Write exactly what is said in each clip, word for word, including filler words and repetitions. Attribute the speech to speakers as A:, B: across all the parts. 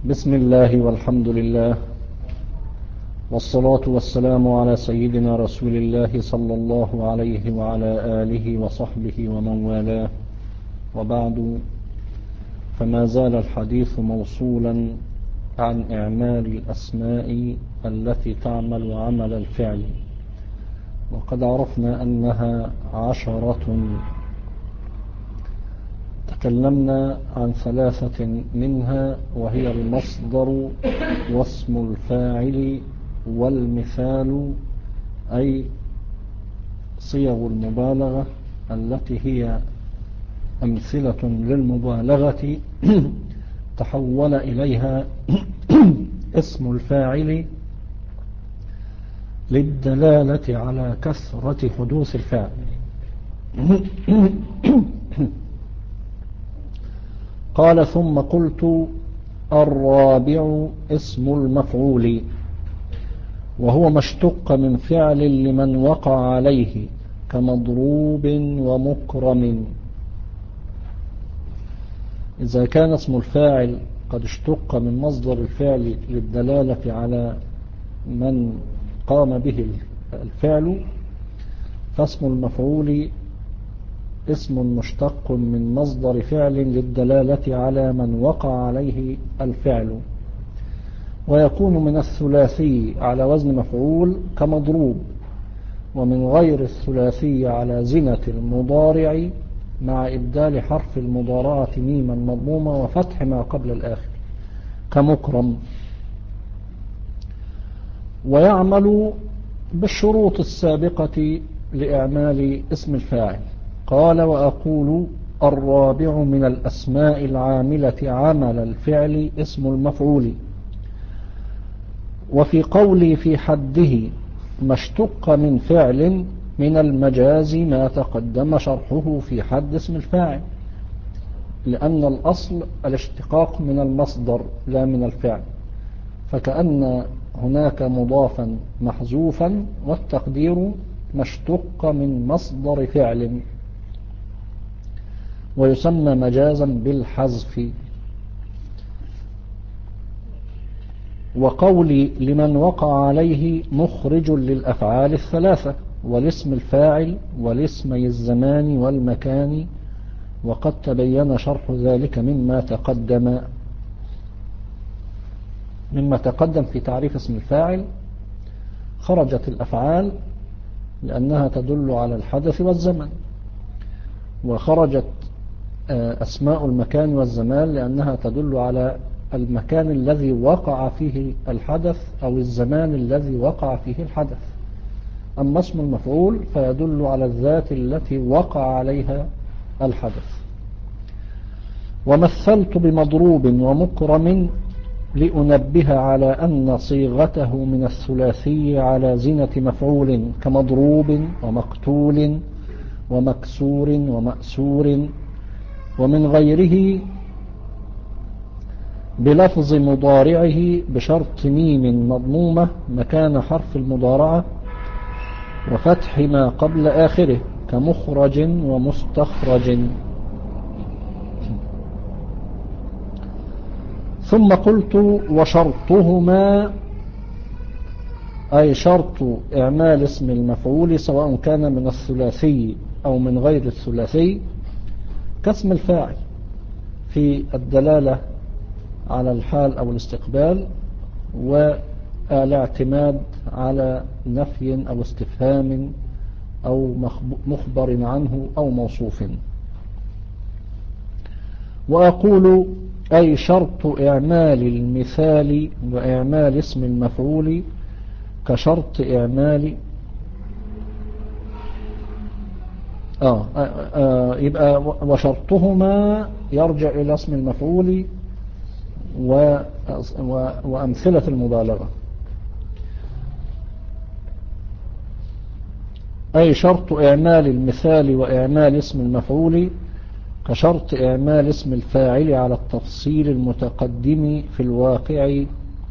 A: بسم الله والحمد لله والصلاة والسلام على سيدنا رسول الله صلى الله عليه وعلى آله وصحبه ومن والاه، وبعد، فما زال الحديث موصولا عن إعمال الأسماء التي تعمل عمل الفعل، وقد عرفنا أنها عشرة. تكلمنا عن ثلاثة منها، وهي المصدر واسم الفاعل والمثال، أي صيغ المبالغة التي هي أمثلة للمبالغة تحول إليها اسم الفاعل للدلالة على كثرة حدوث الفعل. قال: ثم قلت: الرابع اسم المفعول، وهو ما اشتق من فعل لمن وقع عليه، كمضروب ومكرم. إذا كان اسم الفاعل قد اشتق من مصدر الفعل للدلالة على من قام به الفعل، فاسم المفعول اسم مشتق من مصدر فعل للدلالة على من وقع عليه الفعل، ويكون من الثلاثي على وزن مفعول كمضروب، ومن غير الثلاثي على زنة المضارع مع إبدال حرف المضارعة ميما مضمومة وفتح ما قبل الآخر كمكرم. ويعمل بالشروط السابقة لإعمال اسم الفاعل. قال: وأقول: الرابع من الأسماء العاملة عمل الفعل اسم المفعول. وفي قولي في حده ما اشتق من فعل من المجاز ما تقدم شرحه في حد اسم الفاعل، لأن الأصل الاشتقاق من المصدر لا من الفعل، فكأن هناك مضافا محذوفا، والتقدير ما اشتق من مصدر فعل، ويسمى مجازا بالحذف. وقولي لمن وقع عليه مخرج للأفعال الثلاثة، والاسم الفاعل والاسمي الزمان والمكان، وقد تبين شرح ذلك مما تقدم مما تقدم في تعريف اسم الفاعل. خرجت الأفعال لأنها تدل على الحدث والزمن، وخرجت أسماء المكان والزمان لأنها تدل على المكان الذي وقع فيه الحدث أو الزمان الذي وقع فيه الحدث. أما اسم المفعول فيدل على الذات التي وقع عليها الحدث. ومثلت بمضروب ومكرم لأنبه على أن صيغته من الثلاثي على زنة مفعول، كمضروب ومقتول ومكسور ومأسور، ومن غيره بلفظ مضارعه بشرط ميم مضمومة مكان حرف المضارعة وفتح ما قبل آخره، كمخرج ومستخرج. ثم قلت: وشرطهما، أي شرط إعمال اسم المفعول سواء كان من الثلاثي أو من غير الثلاثي، كاسم الفاعل في الدلالة على الحال أو الاستقبال، والاعتماد على نفي أو استفهام أو مخبر عنه أو موصوف. وأقول: أي شرط إعمال المثال وإعمال اسم المفعول كشرط إعمال آه, آه, آه يبقى وشرطهما يرجع إلى اسم المفعول و وأمثلة المبالغة. أي شرط إعمال المثال وإعمال اسم المفعول كشرط إعمال اسم الفاعل على التفصيل المتقدم في الواقع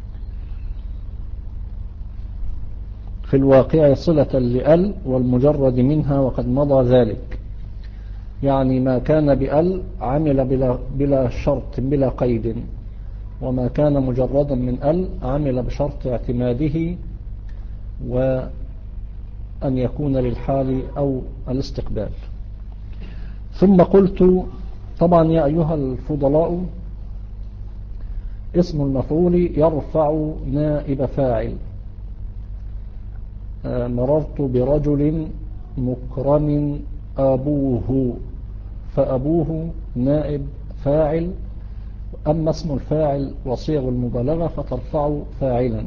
A: في الواقع صلة لأل والمجرد منها، وقد مضى ذلك. يعني ما كان بأل عمل بلا, بلا شرط بلا قيد، وما كان مجردا من ال عمل بشرط اعتماده وأن يكون للحال أو الاستقبال. ثم قلت طبعا يا أيها الفضلاء اسم المفعول يرفع نائب فاعل. مررت برجل مكرم أبوه، فأبوه نائب فاعل، أما اسم الفاعل وصيغ المبالغة فترفع فاعلا.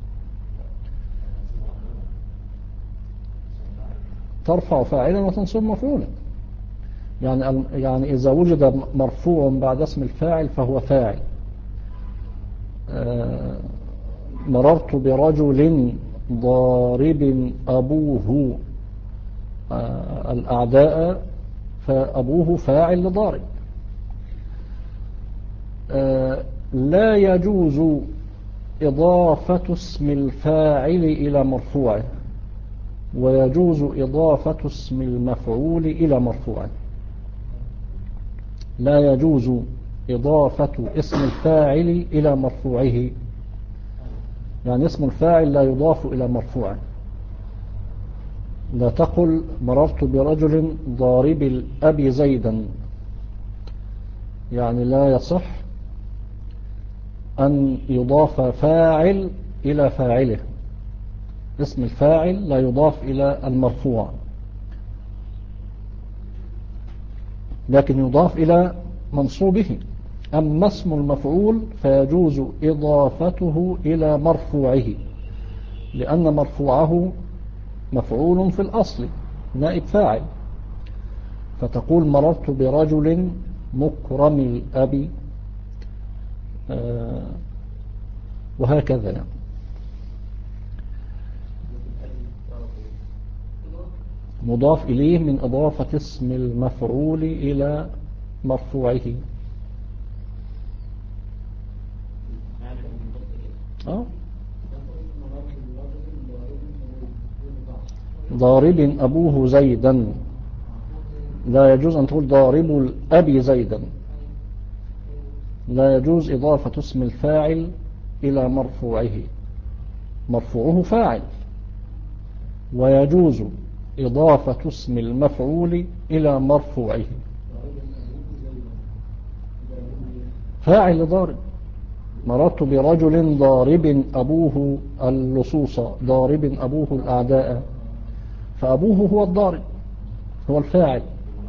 A: ترفع فاعلا وتنصب مفعولا، يعني يعني إذا وجد مرفوع بعد اسم الفاعل فهو فاعل. مررت برجل ضارب أبوه الأعداء، فأبوه فاعل لضارب. لا يجوز إضافة اسم الفاعل إلى مرفوعه، ويجوز إضافة اسم المفعول إلى مرفوعه. لا يجوز إضافة اسم الفاعل إلى مرفوعه، يعني اسم الفاعل لا يضاف إلى مرفوعه. لا تقل مررت برجل ضارب الأب زيدا، يعني لا يصح أن يضاف فاعل إلى فاعله. اسم الفاعل لا يضاف إلى المرفوع، لكن يضاف إلى منصوبه. أما اسم المفعول فيجوز إضافته إلى مرفوعه، لأن مرفوعه مفعول في الأصل نائب فاعل. فتقول مررت برجل مكرم الأب، آه وهكذا يعني. مضاف إليه من إضافة اسم المفعول إلى مرفوعه. أه؟ ضارب أبوه زيدا، لا يجوز أن تقول ضارب الأب زيدا. لا يجوز إضافة اسم الفاعل إلى مرفوعه، مرفوعه فاعل. ويجوز إضافة اسم المفعول إلى مرفوعه. فاعل لضارب. مررت برجل ضارب أبوه اللصوص، ضارب أبوه الأعداء، فأبوه هو الضارب، هو الفاعل.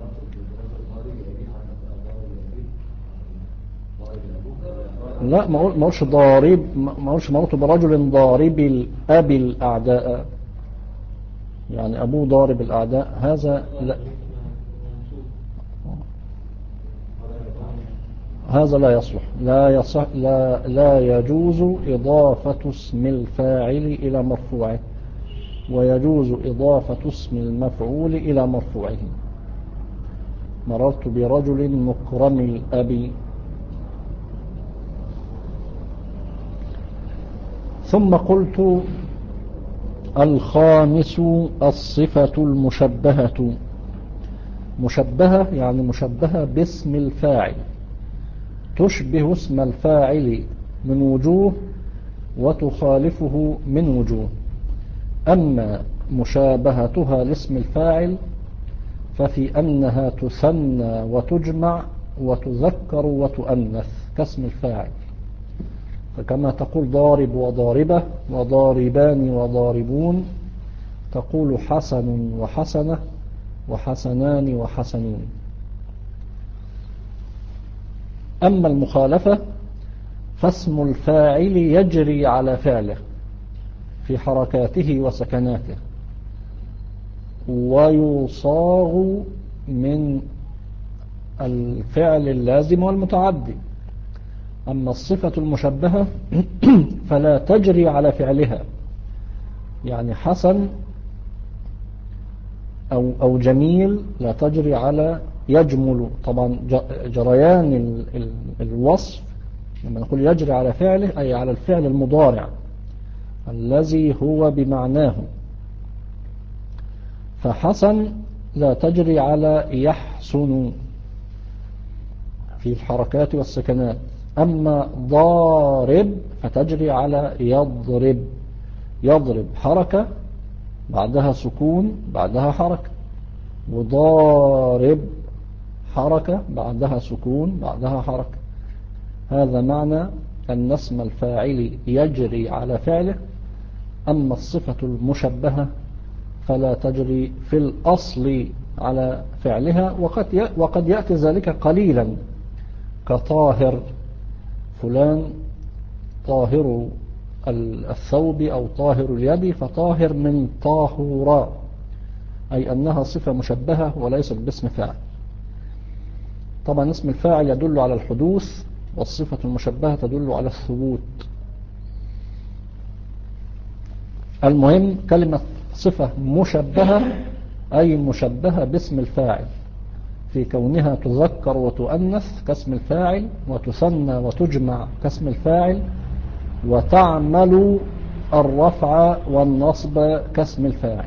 A: لا، ما قلش ضارب، ما قلش مررت برجل ضارب الأب الأعداء، يعني أبوه ضارب الأعداء، هذا لا، هذا لا يصلح. لا يصح، لا لا يجوز إضافة اسم الفاعل إلى مرفوعه، ويجوز إضافة اسم المفعول إلى مرفوعه. مررت برجل مكرم الأب. ثم قلت الخامس الصفة المشبهة. مشبهة يعني مشبهة باسم الفاعل، تشبه اسم الفاعل من وجوه وتخالفه من وجوه. أما مشابهتها لاسم الفاعل ففي أنها تثنى وتجمع وتذكر وتؤنث كاسم الفاعل، فكما تقول ضارب وضاربة وضاربان وضاربون، تقول حسن وحسنة وحسنان وحسنون. أما المخالفة فاسم الفاعل يجري على فعله في حركاته وسكناته، ويصاغ من الفعل اللازم والمتعدي. أما الصفة المشبهة فلا تجري على فعلها، يعني حسن أو, أو جميل لا تجري على يجمل. طبعا جريان ال ال الوصف لما نقول يجري على فعله أي على الفعل المضارع الذي هو بمعناه. فحسن لا تجري على يحسن في الحركات والسكنات، أما ضارب فتجري على يضرب. يضرب حركة بعدها سكون بعدها حركة، وضارب حركة بعدها سكون بعدها حركة. هذا معنى أن اسم الفاعل يجري على فعله. أما الصفة المشبهة فلا تجري في الأصل على فعلها، وقد وقد يأتي ذلك قليلا، كطاهر، فلان طاهر الثوب أو طاهر اليد، فطاهر من طاهورا، أي أنها صفة مشبهة وليست باسم فاعل. طبعا اسم الفاعل يدل على الحدوث، والصفة المشبهة تدل على الثبوت. المهم كلمة صفة مشبهة أي مشبهة باسم الفاعل، في كونها تذكر وتؤنث كاسم الفاعل، وتثنى وتجمع كاسم الفاعل، وتعمل الرفع والنصب كاسم الفاعل.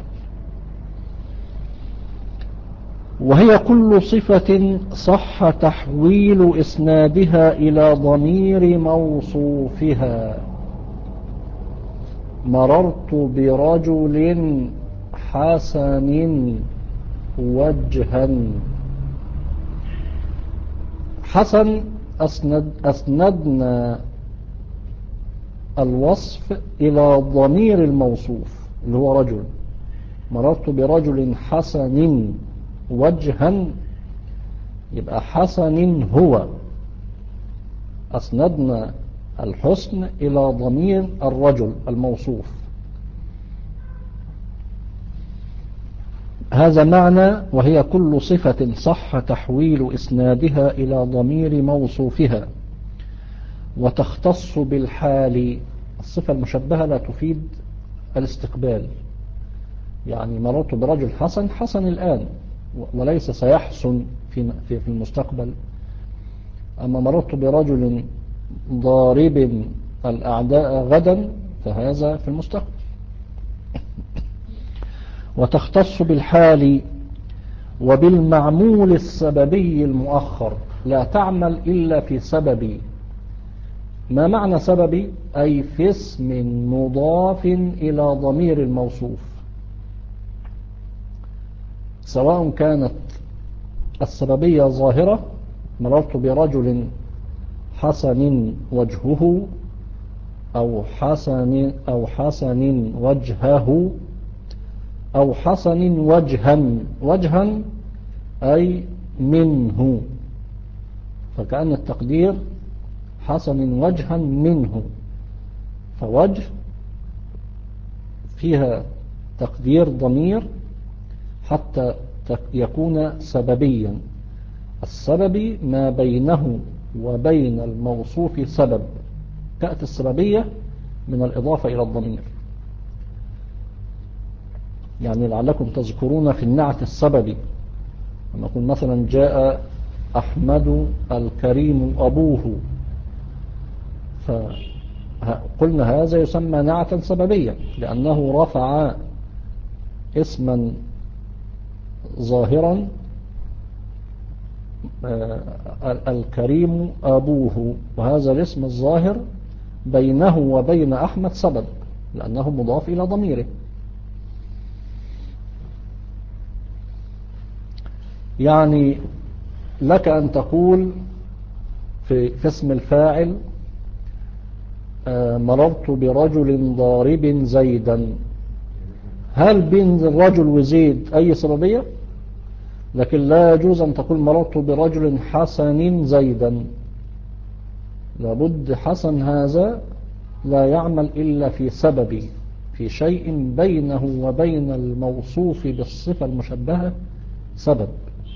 A: وهي كل صفة صح تحويل إسنادها إلى ضمير موصوفها. مررت برجل حسن وجها. حسن أسند أسندنا الوصف إلى ضمير الموصوف اللي هو رجل. مررت برجل حسن وجها، يبقى حسن هو، أسندنا الحسن إلى ضمير الرجل الموصوف. هذا معنى وهي كل صفة صح تحويل إسنادها إلى ضمير موصوفها، وتختص بالحال. الصفة المشبهة لا تفيد الاستقبال، يعني مررت برجل حسن، حسن الآن وليس سيحسن في في المستقبل. أما مررت برجل ضارب الأعداء غدا فهذا في المستقبل. وتختص بالحال وبالمعمول السببي المؤخر، لا تعمل إلا في سببي. ما معنى سببي؟ أي في اسم مضاف إلى ضمير الموصوف، سواء كانت السببية ظاهرة، مررت برجل حسن وجهه، أو حسن أو حسن وجهه، أو حسن وجها. وجها أي منه، فكأن التقدير حسن وجها منه، فوجه فيها تقدير ضمير حتى يكون سببيا. السببي ما بينه وبين الموصوف سبب، تأتي السببية من الإضافة إلى الضمير. يعني لعلكم تذكرون في النعت السببي لما يقول مثلا جاء أحمد الكريم أبوه، فقلنا هذا يسمى نعتا سببيا لأنه رفع اسما ظاهرا الكريم أبوه، وهذا الاسم الظاهر بينه وبين أحمد سبب لأنه مضاف إلى ضميره. يعني لك أن تقول في, في اسم الفاعل مررت برجل ضارب زيدا، هل بين الرجل وزيد أي سببية؟ لكن لا يجوز أن تقول مررت برجل حسن زيدا، لابد حسن هذا لا يعمل إلا في سبب، في شيء بينه وبين الموصوف بالصفة المشبهة سبب.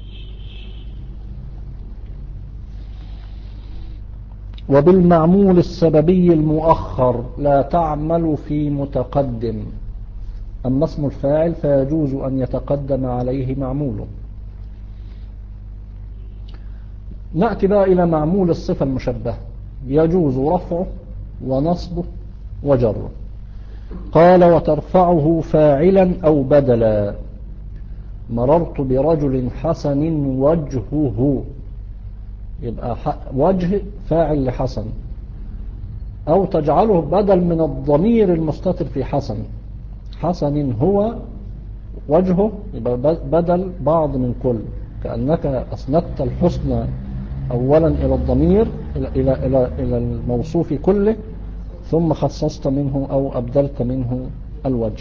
A: وبالمعمول السببي المؤخر لا تعمل في متقدم. أما اسم الفاعل فيجوز أن يتقدم عليه معموله. نأتي بقى إلى معمول الصفة المشبهة، يجوز رفعه ونصبه وجره. قال وترفعه فاعلا أو بدلا. مررت برجل حسن وجهه، يبقى وجه فاعل لحسن، أو تجعله بدل من الضمير المستتر في حسن. حسن هو وجهه، يبقى بدل بعض من كل، كأنك أسندت الحسن أولا إلى الضمير إلى, إلى, إلى, إلى الموصوف كله، ثم خصصت منه أو أبدلت منه الوجه.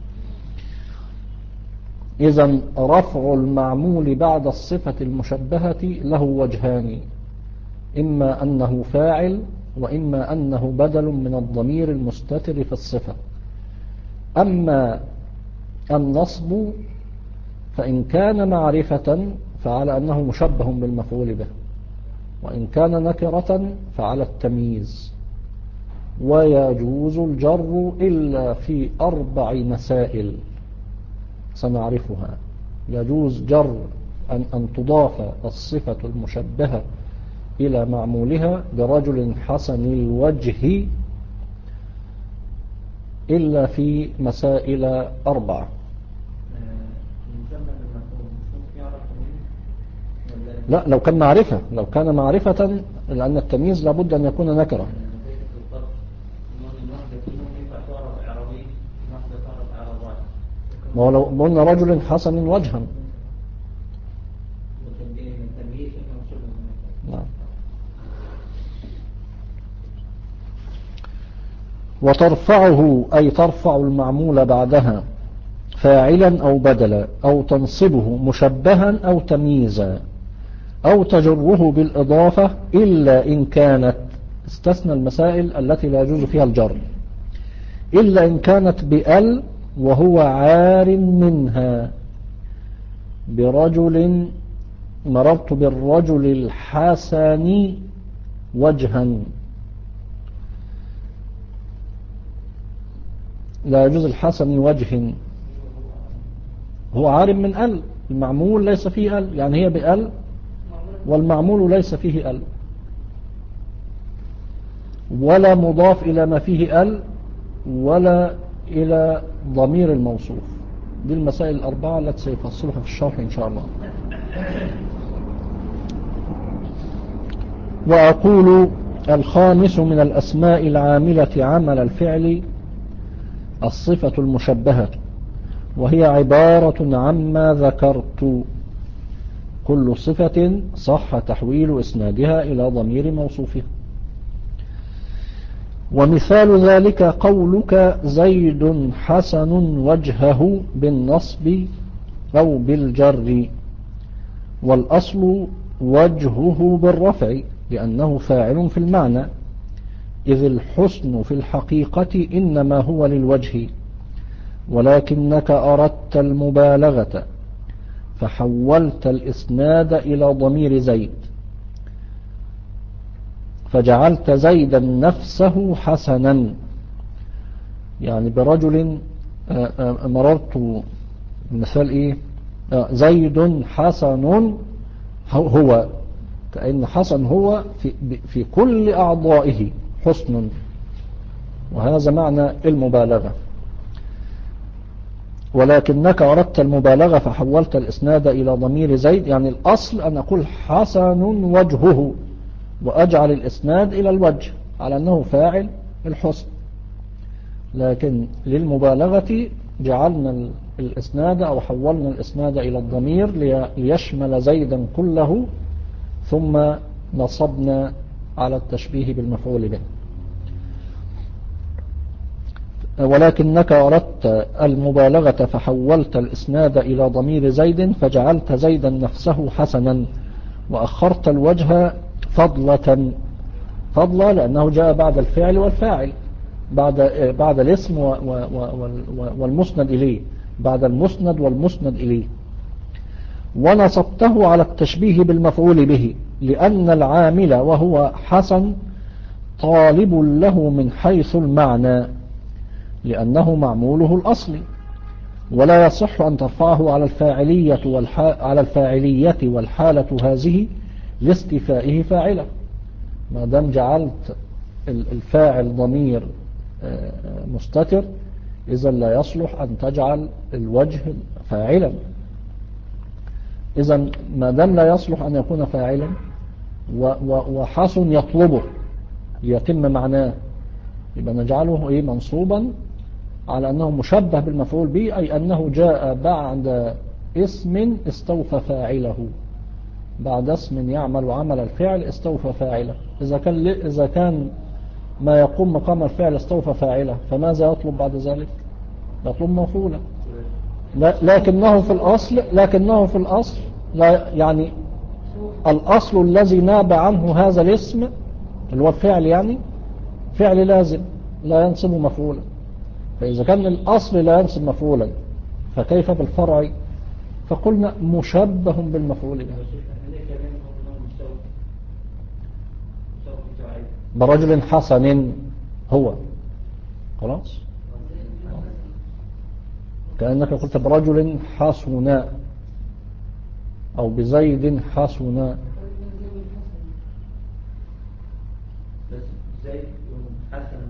A: إذن رفع المعمول بعد الصفة المشبهة له وجهان، إما أنه فاعل وإما أنه بدل من الضمير المستتر في الصفة. أما النصب فإن كان معرفة فعلى أنه مشبه بالمفعول به، وإن كان نكرة فعلى التمييز. ويجوز الجر إلا في أربع مسائل سنعرفها. يجوز جر أن, أن تضاف الصفة المشبهة إلى معمولها برجل حسن الوجه إلا في مسائل أربعة. لا، لو كان معرفة، لو كان معرفة، لأن التمييز لابد أن يكون نكرة. ما هو لو قلنا رجل حسن وجها، نعم. وترفعه أي ترفع المعمول بعدها فاعلا أو بدلا، أو تنصبه مشبها أو تمييزا، أو تجره بالإضافة إلا إن كانت، استثنى المسائل التي لا يجوز فيها الجر، إلا إن كانت بأل وهو عار منها. برجل مررت بالرجل الحسن وجها، لا يجوز الحسن وجه، هو عار من أل، المعمول ليس فيه أل، يعني هي بأل والمعمول ليس فيه أل، ولا مضاف إلى ما فيه أل، ولا إلى ضمير الموصوف. دي المسائل الأربعة التي سيفصلها في الشرح إن شاء الله. وأقول الخامس من الأسماء العاملة عمل الفعل الصفة المشبهة، وهي عبارة عما ذكرت، كل صفة صح تحويل إسنادها إلى ضمير موصوفها. ومثال ذلك قولك زيد حسن وجهه بالنصب أو بالجر، والأصل وجهه بالرفع لأنه فاعل في المعنى، إذ الحسن في الحقيقة إنما هو للوجه، ولكنك أردت المبالغة فحولت الإسناد إلى ضمير زيد، فجعلت زيدا نفسه حسنا. يعني برجل مررت، مثال إيه؟ زيد حسن هو، كأن حسن هو في, في كل أعضائه حسن، وهذا معنى المبالغة. ولكنك أردت المبالغة فحولت الإسناد إلى ضمير زيد، يعني الأصل أن أقول حسن وجهه وأجعل الإسناد إلى الوجه على أنه فاعل الحسن، لكن للمبالغة جعلنا الإسناد أو حولنا الإسناد إلى الضمير ليشمل زيدا كله، ثم نصبنا على التشبيه بالمفعول به. ولكنك أردت المبالغة فحولت الإسناد إلى ضمير زيد فجعلت زيدا نفسه حسنا، وأخرت الوجه فضلة، فضلة لأنه جاء بعد الفعل والفاعل، بعد بعد الاسم والمسند إليه، بعد المسند والمسند إليه. ونصبته على التشبيه بالمفعول به لأن العامل وهو حسن طالب له من حيث المعنى، لأنه معموله الأصلي، ولا يصح أن ترفعه على الفاعلية والحا... على الفاعلية والحالة هذه لاستفائه فاعلا. ما دام جعلت الفاعل ضمير مستتر، إذا لا يصلح أن تجعل الوجه فاعلا. إذا ما دام لا يصلح أن يكون فاعلا، وحسن يطلبه ليتم معناه، يبقى نجعله إيه منصوبا على أنه مشبه بالمفعول به، أي أنه جاء بعد اسم استوفى فاعله، بعد اسم يعمل عمل الفعل استوفى فاعله. إذا كان إذا كان ما يقوم مقام الفعل استوفى فاعله، فماذا يطلب بعد ذلك؟ يطلب مفعولا. لكنه في الأصل لكنه في الأصل لا، يعني الأصل الذي ناب عنه هذا الاسم اللي هو الفعل، يعني فعل لازم لا ينصب مفعولا. فإذا كان الأصل لا ينصب مفعولا، فكيف بالفرع؟ فقلنا مشبه بالمفعول به. برجل حسن هو، خلاص، كأنك قلت برجل حسن أو بزيد حسن.
B: زيد حسن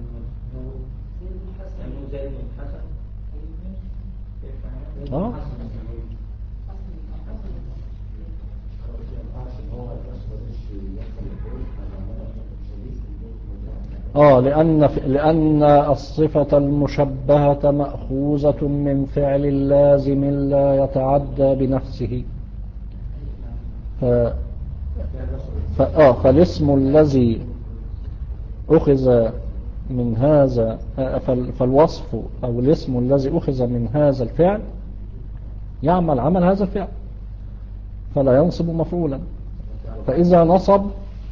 B: هو زيد حسن
A: اه اه لأن لأن الصفة المشبهة مأخوذة من فعل لازم لا يتعدى بنفسه. ف ف آه فالاسم الذي أخذ من هذا، فالوصف أو الاسم الذي أخذ من هذا الفعل يعمل عمل هذا الفعل فلا ينصب مفعولا. فإذا نصب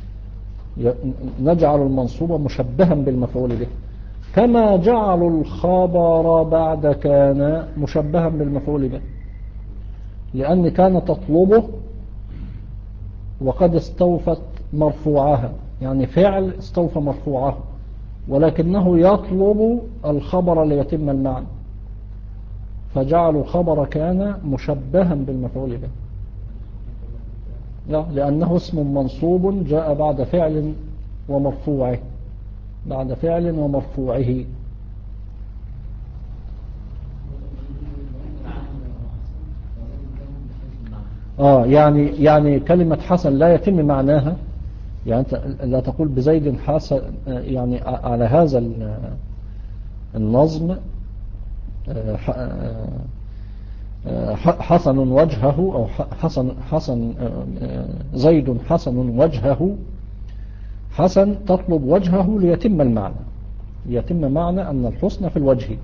A: نجعل المنصوب مشبها بالمفعول به، كما جعلوا الخبر بعد كان مشبها بالمفعول به، لأن كان تطلبه وقد استوفت مرفوعها، يعني فعل استوفى مرفوعه، ولكنه يطلب الخبر ليتم المعنى، فجعلوا خبر كان مشبها بالمفعول به. لا، لأنه اسم منصوب جاء بعد فعل ومرفوعه، بعد فعل ومرفوعه. آه يعني يعني كلمة حسن لا يتم معناها، يعني أنت لا تقول بزيد حسن، يعني على هذا النظم حسن وجهه أو حسن حسن زيد حسن وجهه. حسن تطلب وجهه ليتم المعنى، ليتم معنى أن الحسن في الوجه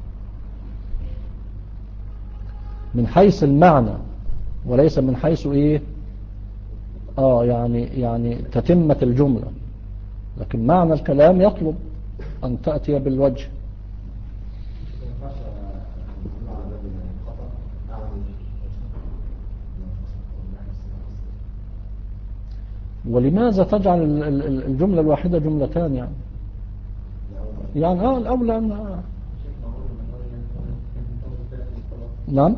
A: من حيث المعنى، وليس من حيث إيه آه يعني يعني تتمة الجملة، لكن معنى الكلام يطلب أن تأتي بالوجه. ولماذا تجعل الجملة الواحدة جملتان؟ يعني يعني آه الأولى أن نعم.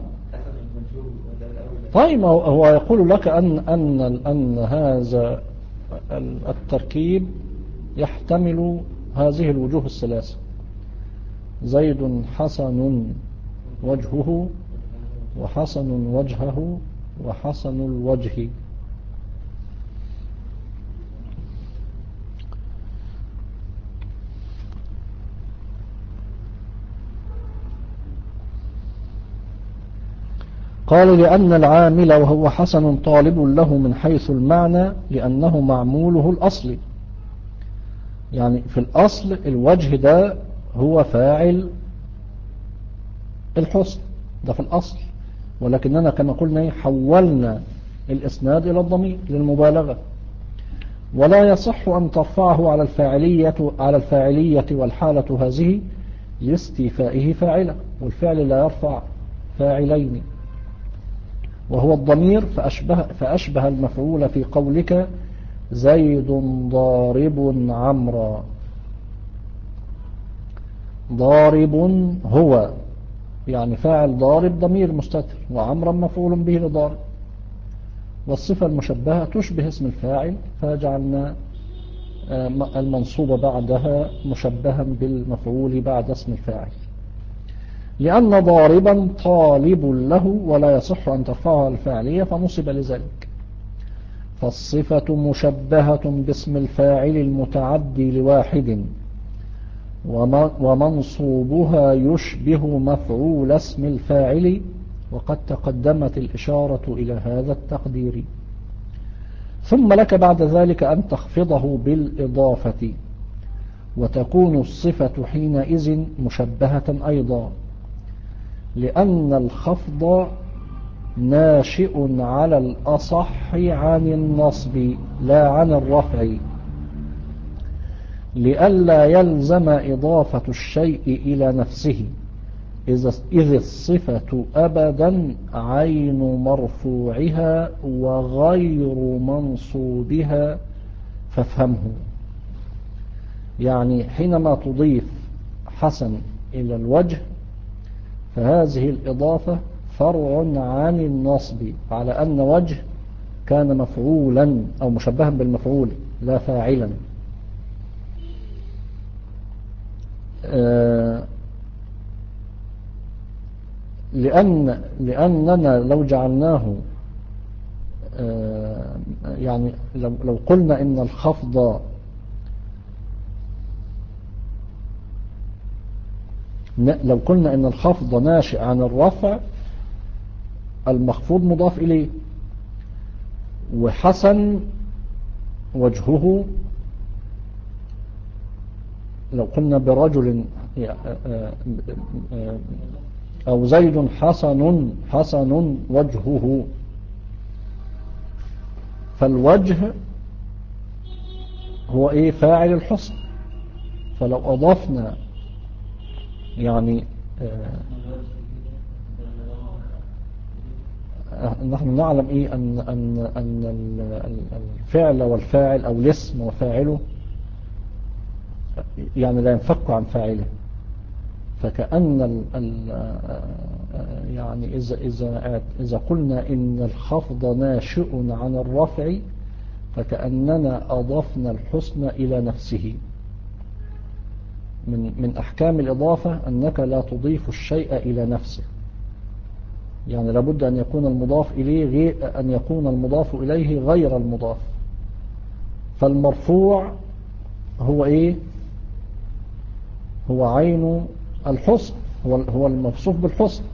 A: طيب هو يقول لك أن أن أن هذا التركيب يحتمل هذه الوجوه الثلاثة: زيد حسن وجهه، وحسن وجهه، وحسن الوجه. قالوا لأن العامل وهو حسن طالب له من حيث المعنى لأنه معموله الأصلي، يعني في الأصل الوجه ده هو فاعل الحسن، ده في الأصل، ولكننا كما قلنا حولنا الإسناد إلى الضمير للمبالغة، ولا يصح أن ترفعه على الفاعلية على الفاعلية والحالة هذه لاستيفائه فاعلة، والفعل لا يرفع فاعلين وهو الضمير، فأشبه, فأشبه المفعول في قولك زيد ضارب عمرا. ضارب هو يعني فاعل ضارب ضمير مستتر، وعمرا مفعول به لضارب، والصفة المشبهة تشبه اسم الفاعل، فجعلنا المنصوب بعدها مشبها بالمفعول بعد اسم الفاعل، لأن ضاربا طالب له ولا يصح أن ترفعها الفاعلية فنصب لذلك. فالصفة مشبهة باسم الفاعل المتعدي لواحد، ومنصوبها يشبه مفعول اسم الفاعل، وقد تقدمت الإشارة إلى هذا التقدير. ثم لك بعد ذلك أن تخفضه بالإضافة، وتكون الصفة حينئذ مشبهة أيضا، لأن الخفض ناشئ على الأصح عن النصب لا عن الرفع، لئلا يلزم إضافة الشيء إلى نفسه، إذ الصفة أبدا عين مرفوعها وغير منصوبها، فافهمه. يعني حينما تضيف حسن إلى الوجه فهذه الإضافة فرع عن النصب، على أن وجه كان مفعولا أو مشبها بالمفعول لا فاعلا. آه لأن لأننا لو جعلناه آه يعني لو, لو قلنا إن الخفض لو قلنا إن الخفض ناشئ عن الرفع، المخفوض مضاف إليه، وحسن وجهه، لو قلنا برجل أو زيد حسن حسن وجهه، فالوجه هو إيه؟ فاعل الحسن. فلو أضفنا يعني آه نحن نعلم إيه أن, أن, أن الفعل والفاعل أو الاسم وفاعله يعني لا ينفك عن فاعله، فكأن ال ال يعني إذا, إذا, إذا قلنا إن الخفض ناشئ عن الرفع فكأننا أضفنا الحسن إلى نفسه. من, من أحكام الإضافة أنك لا تضيف الشيء إلى نفسه، يعني لابد أن يكون المضاف إليه غير أن يكون المضاف إليه غير المضاف. فالمرفوع هو إيه؟ هو عين الحسن، هو هو الموصوف بالحسن.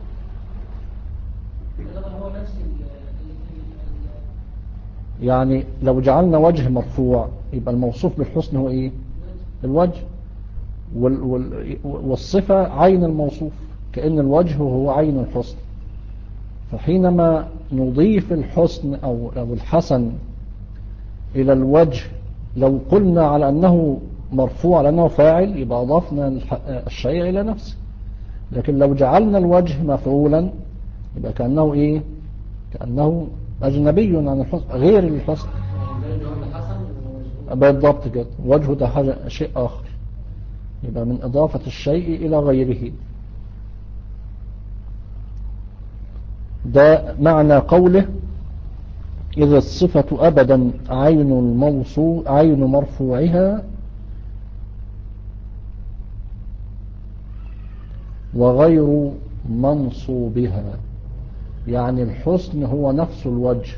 A: يعني لو جعلنا وجه مرفوع يبقى الموصوف بالحسن هو إيه؟ الوجه، وال وال والصفة عين الموصوف، كأن الوجه هو عين الحسن. فحينما نضيف الحسن أو, أو الحسن إلى الوجه، لو قلنا على أنه مرفوع لأنه فاعل يبقى أضفنا الشيء إلى نفسه، لكن لو جعلنا الوجه مفعولا يبقى كأنه إيه؟ كأنه أجنبي عن الحسن غير الحسن. بالضبط كده، وجهه ده حاجة شيء آخر، يبقى من إضافة الشيء إلى غيره. ده معنى قوله إذا الصفة أبدا عين الموصول عين مرفوعها وغير منصوبها، يعني الحسن هو نفس الوجه.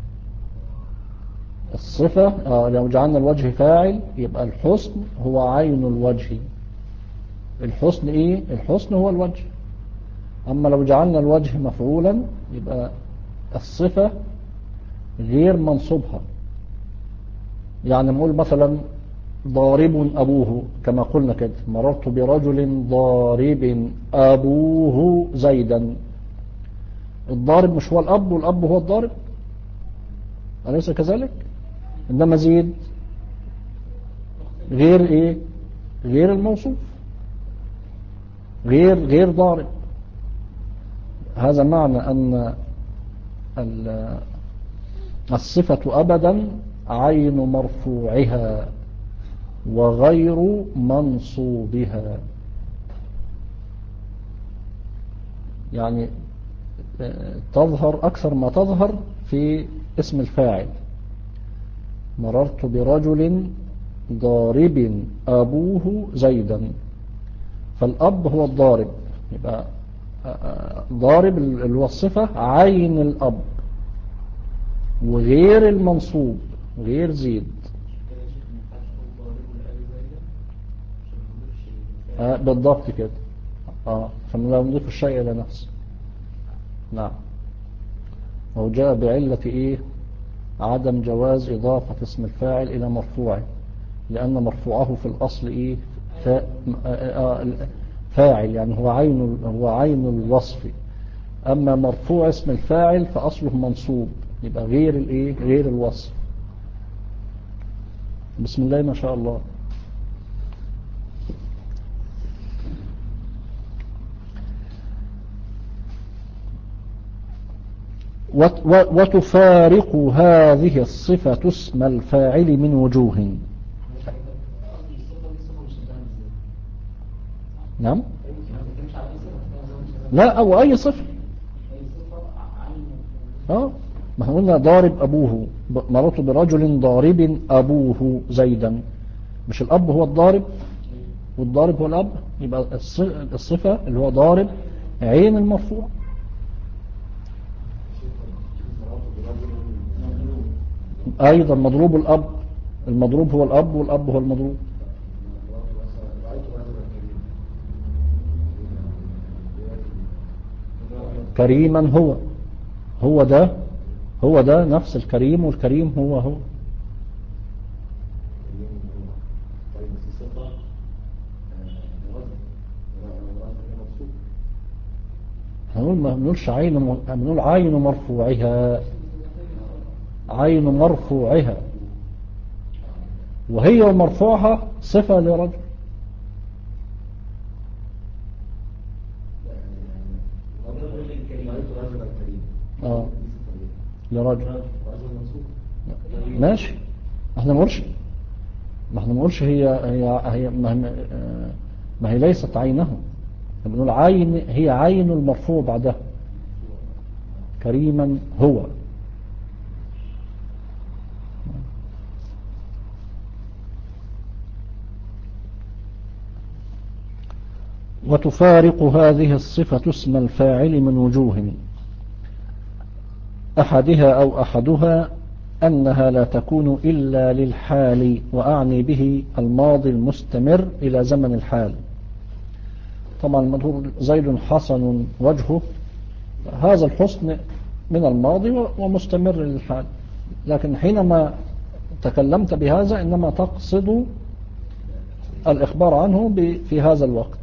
A: الصفة آه لو جعلنا الوجه فاعل يبقى الحسن هو عين الوجه. الحسن إيه؟ الحسن هو الوجه. أما لو جعلنا الوجه مفعولا يبقى الصفة غير منصوبها. يعني نقول مثلا ضارب أبوه، كما قلنا كده مررت برجل ضارب أبوه زيدا. الضارب مش هو الأب والأب هو الضارب، أليس كذلك؟ إنما زيد غير إيه؟ غير الموصوف، غير غير ضارب. هذا معنى أن الصفة أبدا عين مرفوعها وغير منصوبها. يعني تظهر أكثر ما تظهر في اسم الفاعل، مررت برجل ضارب أبوه زيدا، فالأب هو الضارب، يبقى ضارب اللي هو الصفة عين الأب، وغير المنصوب غير زيد. آه بالضبط كده. اه فلا نضيف الشيء إلى نفسه. نعم. وهو جاء بعلة إيه؟ عدم جواز إضافة اسم الفاعل إلى مرفوعه، لأن مرفوعه في الأصل إيه؟ فا... آه آه فاعل، يعني هو عين هو عين الوصف. أما مرفوع اسم الفاعل فأصله منصوب، يبقى غير الإيه؟ غير الوصف. بسم الله ما شاء الله. وتفارق هذه الصفة اسم الفاعل من وجوه. نعم. لا أو أي صفة. اه ما قلنا ضارب أبوه، مررت برجل ضارب أبوه زيدا، مش الأب هو الضارب والضارب هو الأب، يبقى الصفة اللي هو ضارب عين المرفوع. أيضا مضروب الأب، المضروب هو الأب والأب هو المضروب. كريما هو هو ده هو ده نفس الكريم، والكريم هو هو. هنقول ما بنقولش عين، بنقول عين مرفوعها، عين مرفوعها، وهي ومرفوعها صفة لرجل. اه لرجل ماشي. احنا ما نقولش ما احنا ما نقولش هي هي هي ما, ما هي ليست عينه، بنقول عين، هي عين المرفوع بعدها. كريما هو. وتفارق هذه الصفة اسم الفاعل من وجوه. أحدها أو أحدها أنها لا تكون إلا للحال، وأعني به الماضي المستمر إلى زمن الحال. طبعا المظهور زيد حسن وجهه، هذا الحسن من الماضي ومستمر للحال، لكن حينما تكلمت بهذا إنما تقصد الإخبار عنه في هذا الوقت.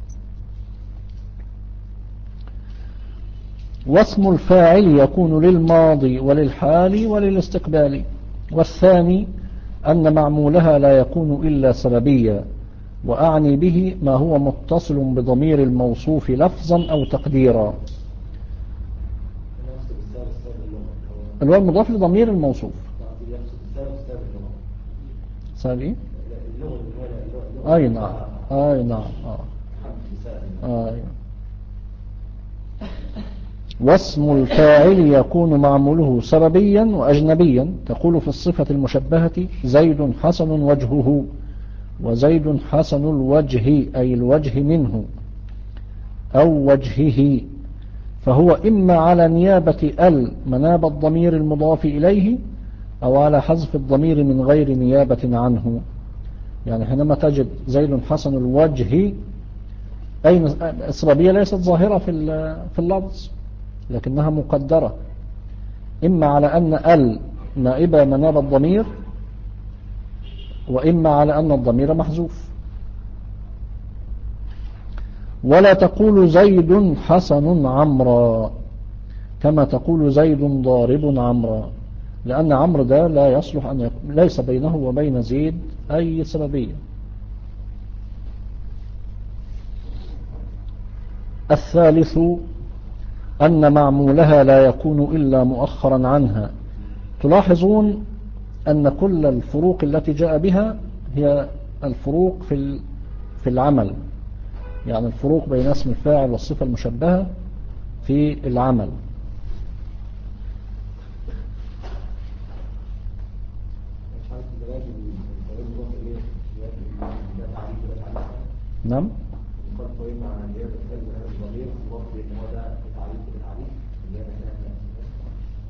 A: واسم الفاعل يكون للماضي وللحال وللاستقبال. والثاني أن معمولها لا يكون إلا سببيا، وأعني به ما هو متصل بضمير الموصوف لفظا أو تقديرا. اللي هو المضاف لضمير الموصوف. سبب ايه؟ اي نعم اي نعم اه اي. واسم الفاعل يكون معموله سببيا وأجنبيا. تقول في الصفة المشبهة زيد حسن وجهه، وزيد حسن الوجه أي الوجه منه أو وجهه، فهو إما على نيابة ال مناب الضمير المضاف إليه، أو على حذف الضمير من غير نيابة عنه. يعني حينما تجد زيد حسن الوجه، أي السببية ليست ظاهرة في في اللفظ، لكنها مقدرة إما على أن ال نائبة مناب الضمير، وإما على أن الضمير محذوف. ولا تقول زيد حسن عمرا كما تقول زيد ضارب عمرا، لأن عمرو ده لا يصلح أن يكون، ليس بينه وبين زيد أي سببية. الثالث أن معمولها لا يكون إلا مؤخرا عنها. تلاحظون أن كل الفروق التي جاء بها هي الفروق في في العمل، يعني الفروق بين اسم الفاعل والصفة المشبهة في العمل. نعم.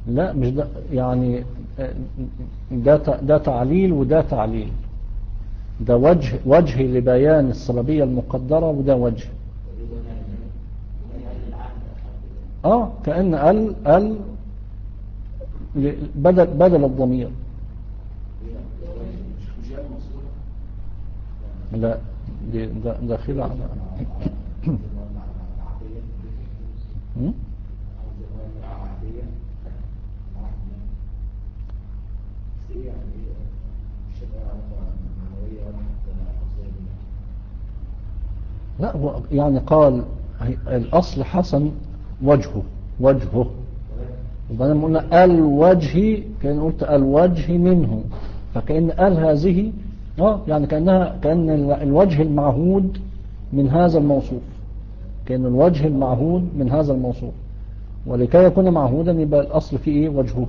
A: لا مش ده يعني، ده ده تعليل وده تعليل. ده وجه وجه لبيان السببية المقدرة، وده وجه. اه كأن ال ال بدل بدل الضمير. لا دي ده داخل على لا هو يعني قال الأصل حسن وجهه وجهه، وبعدين قلنا الوجه، كان قلت الوجه منه، فكأن ال هذه اه يعني كأنها كأن الوجه المعهود من هذا الموصوف، كأن الوجه المعهود من هذا الموصوف، ولكي يكون معهودا يبقى الأصل فيه ايه؟ وجهه.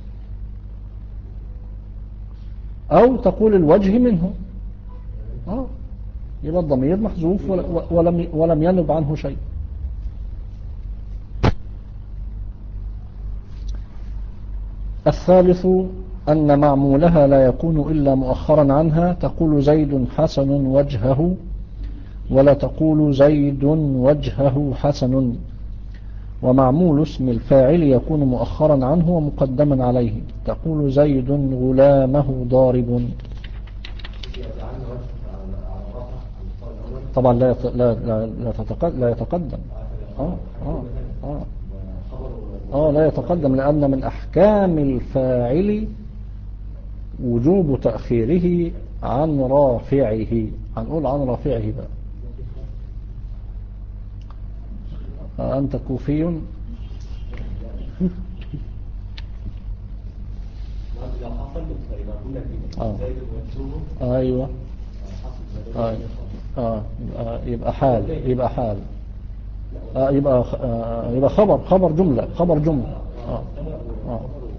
A: أو تقول الوجه منه، اه يبقى الضمير محذوف ولم ولم ينب عنه شيء. الثالث أن معمولها لا يكون إلا مؤخرا عنها، تقول زيد حسن وجهه، ولا تقول زيد وجهه حسن. ومعمول اسم الفاعل يكون مؤخرا عنه ومقدما عليه، تقول زيد غلامه ضارب. طبعا لا يت... لا لا لا, تتقدم لا يتقدم اه اه اه اه لا يتقدم، لأن من أحكام الفاعل وجوب تأخيره عن رافعه. هنقول عن رافعه بقى. أنت كوفي؟ آه. أيوة آه. آه. يبقى حال يبقى حال آه. يبقى آه. يبقى خبر خبر جملة خبر جملة آه. آه.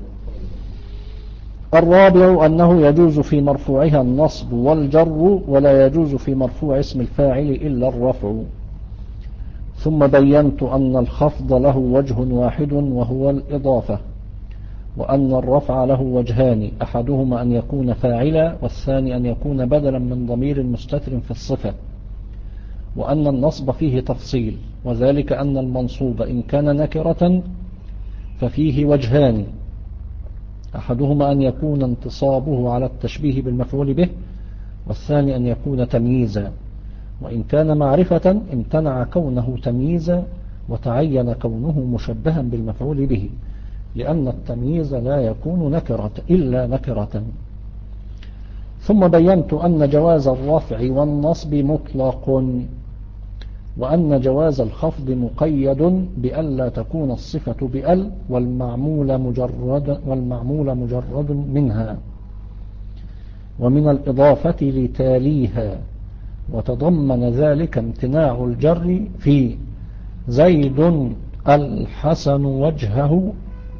A: الرابع أنه يجوز في مرفوعها النصب والجر، ولا يجوز في مرفوع اسم الفاعل إلا الرفع. ثم بينت أن الخفض له وجه واحد وهو الإضافة، وأن الرفع له وجهان، أحدهما أن يكون فاعلا، والثاني أن يكون بدلا من ضمير مستتر في الصفة. وأن النصب فيه تفصيل، وذلك أن المنصوب إن كان نكرة ففيه وجهان، أحدهما أن يكون انتصابه على التشبيه بالمفعول به، والثاني أن يكون تمييزا. وإن كان معرفة امتنع كونه تمييزا وتعين كونه مشبها بالمفعول به، لأن التمييز لا يكون نكرة إلا نكرة. ثم بينت أن جواز الرفع والنصب مطلق، وأن جواز الخفض مقيد بألا تكون الصفة بأل والمعمول مجرد, والمعمول مجرد منها، ومن الإضافة لتاليها. وتضمن ذلك امتناع الجر في زيد الحسن وجهه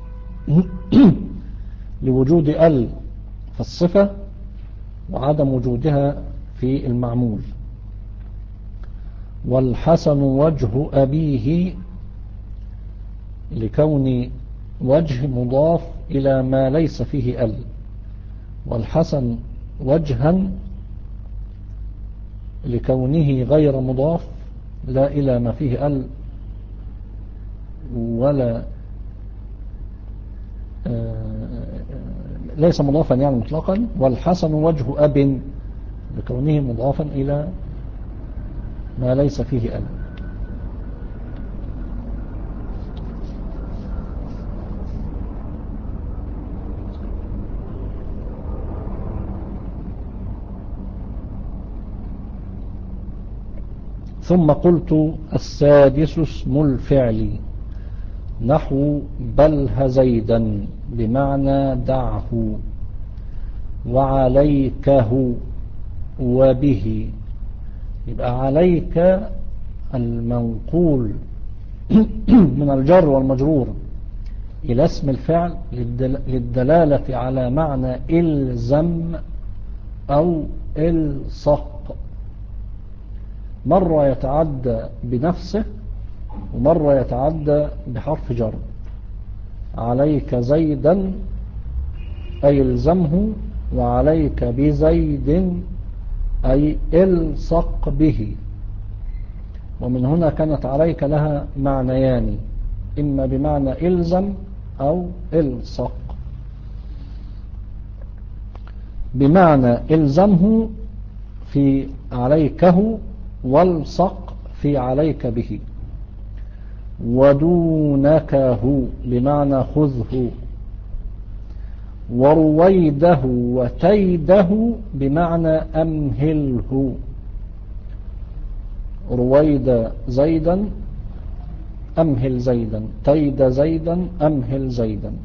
A: لوجود ال في الصفة وعدم وجودها في المعمول، والحسن وجه أبيه لكون وجه مضاف إلى ما ليس فيه ال، والحسن وجها لكونه غير مضاف لا إلى ما فيه ال ولا ليس مضافا يعني مطلقا. والحسن وجه أب لكونه مضافا إلى ما ليس فيه ال. ثم قلت السادس اسم الفعل، نحو بله زيدا بمعنى دعه، وعليكه وبه. يبقى عليك المنقول من الجر والمجرور إلى اسم الفعل للدلالة على معنى إلزم أو إلصق، مرة يتعدى بنفسه ومرة يتعدى بحرف جر. عليك زيدا أي الزمه، وعليك بزيد أي الصق به. ومن هنا كانت عليك لها معنيان، إما بمعنى إلزم أو الصق. بمعنى إلزمه في عليكه، والصق في عليك به. ودونكه بمعنى خذه. ورويده وتيده بمعنى أمهله. رويد زيدا أمهل زيدا، تيد زيدا أمهل زيدا.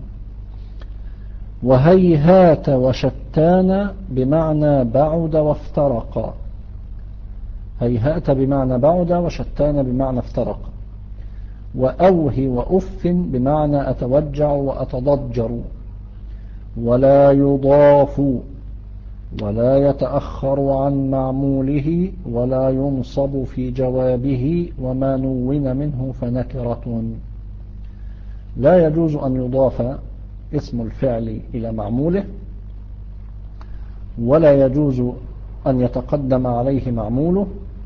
A: وهيهات وشتان بمعنى بعد وافترق. هيهات بمعنى بعد، وشتان بمعنى افترق. وأوه وأف بمعنى أتوجع وأتضجر. ولا يضاف ولا يتأخر عن معموله، ولا ينصب في جوابه، وما نون منه فنكرة. لا يجوز أن يضاف اسم الفعل إلى معموله، ولا يجوز أن يتقدم عليه معموله،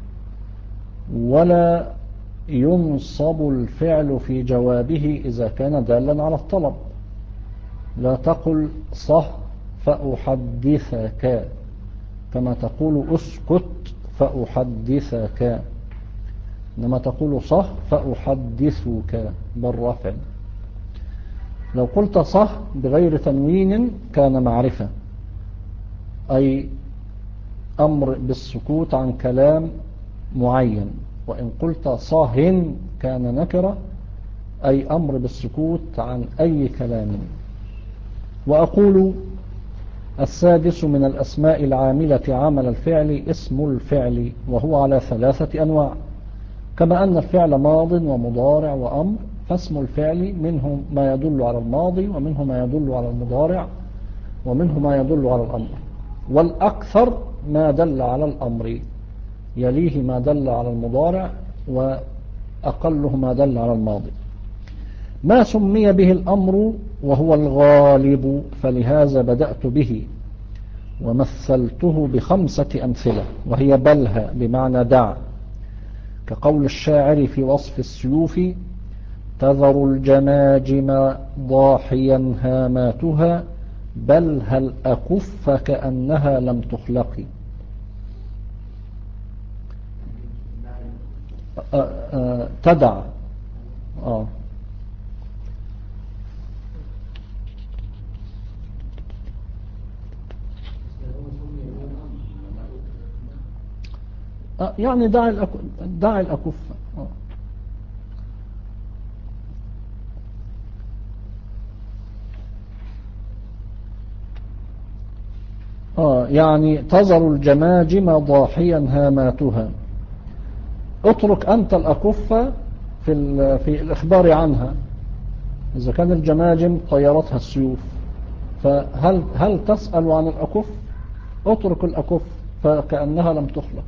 A: ولا ينصب الفعل في جوابه إذا كان دالا على الطلب. لا تقل صح فأحدثك كما تقول أسكت فأحدثك، إنما تقول صح فأحدثك بالرفع. لو قلت صح بغير تنوين كان معرفة، أي أمر بالسكوت عن كلام معين. وإن قلت صاهن كان نكرة، أي أمر بالسكوت عن أي كلام. وأقول السادس من الأسماء العاملة عمل الفعل اسم الفعل، وهو على ثلاثة أنواع. كما أن الفعل ماض ومضارع وأمر، فاسم الفعل منه ما يدل على الماضي، ومنه ما يدل على المضارع، ومنه ما يدل على الأمر. والأكثر ما دل على الأمر، يليه ما دل على المضارع، وأقله ما دل على الماضي. ما سمي به الأمر وهو الغالب، فلهذا بدأت به ومثلته بخمسة أمثلة، وهي بلها بمعنى دع، كقول الشاعر في وصف السيوف: تذر الجماجم ضاحيا هاماتها، بل هل أكف كأنها لم تخلق. أه أه تدع. آه. آه يعني دع الأك... دع الأكف. آه. آه يعني تذر الجماجم ضاحيا هاماتها، اترك أنت الأكف في, في الإخبار عنها. إذا كان الجماجم طيرتها السيوف، فهل هل تسأل عن الأكف؟ اترك الأكف فكأنها لم تخلق،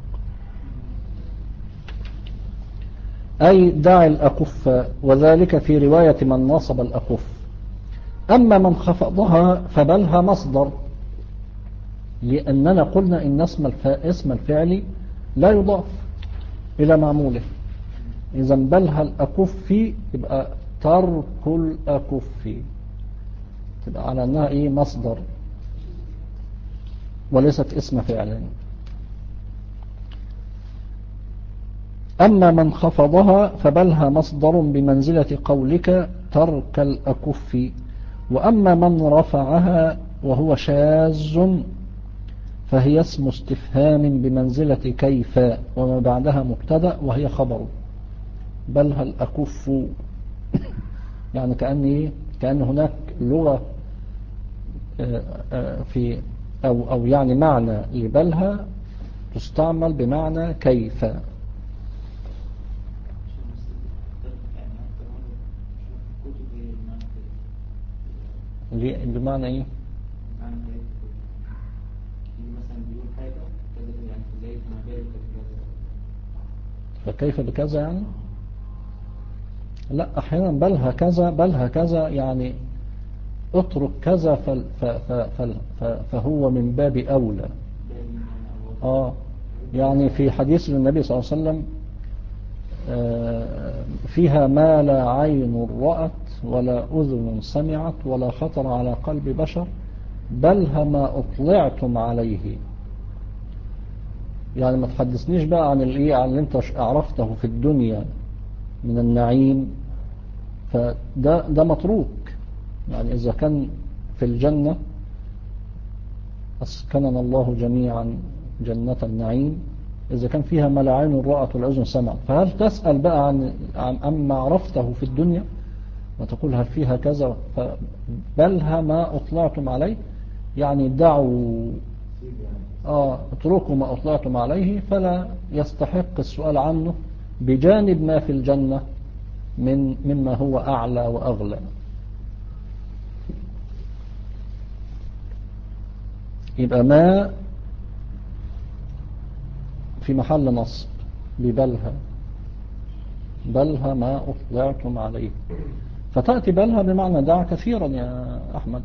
A: أي دع الأكف، وذلك في رواية من نصب الأكف. أما من خفضها فبلها مصدر، لأننا قلنا إن اسم الفعل لا يضاف إلى معموله. إذا بلها الأكف يبقى ترك الأكف، تبقى على أنها إيه مصدر وليست اسم فعل. أما من خفضها فبلها مصدر بمنزلة قولك ترك الأكف. وأما من رفعها وهو شاذ فهي اسم استفهام بمنزلة كيف، وما بعدها مبتدأ وهي خبر. بلها الأكف يعني كأن كأن هناك لغة في أو أو يعني معنى لبلها تستعمل بمعنى كيف. بمعنى ايه؟ فكيف بكذا يعني؟ لا أحيانا بل هكذا بل هكذا يعني اترك كذا فل ف ف فل ف فهو من باب أولى. آه يعني في حديث النبي صلى الله عليه وسلم آه فيها ما لا عين رأت ولا أذن سمعت ولا خطر على قلب بشر بل ما أطلعتم عليه. يعني ما تحدثنيش بقى عن الايه عن اللي انت عرفته في الدنيا من النعيم، فده ده متروك. يعني إذا كان في الجنة أسكننا الله جميعا جنة النعيم، إذا كان فيها ما لا عين رأت ولا أذن سمعت، فهل تسأل بقى عن عن أما عرفته في الدنيا وتقول هل فيها كذا؟ بلها ما أطلعتم عليه، يعني دعوا آه اتركوا ما أطلعتم عليه، فلا يستحق السؤال عنه بجانب ما في الجنة من مما هو أعلى وأغلى. يبقى ما في محل نصب ببلها، بلها ما أطلعتم عليه، فتأتي بلها بمعنى دع كثيرا يا أحمد.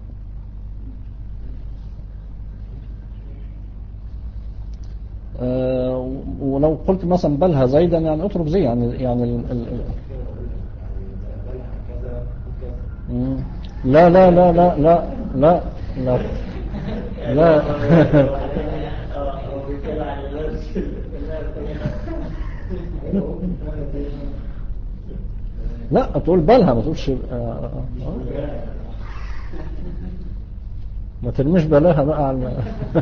A: أه ولو قلت مثلا بلها زيدا يعني اترك زي يعني يعني ال ال ال لا لا لا لا لا لا لا لا لا تقول بالها ما تقولش آه آه. ما ترميش بلاها بقى على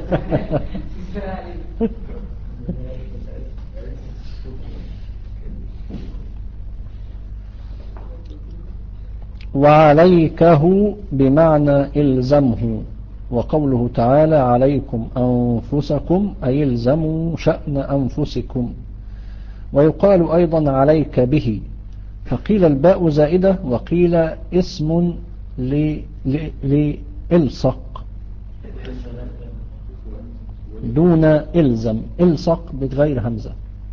A: وعليكه بمعنى إلزمه، وقوله تعالى عليكم أنفسكم أي إلزموا شأن أنفسكم. ويقال أيضا عليك به، فقيل الباء زائدة وقيل اسم لإلصق دون إلزم، إلصق بغير همزة.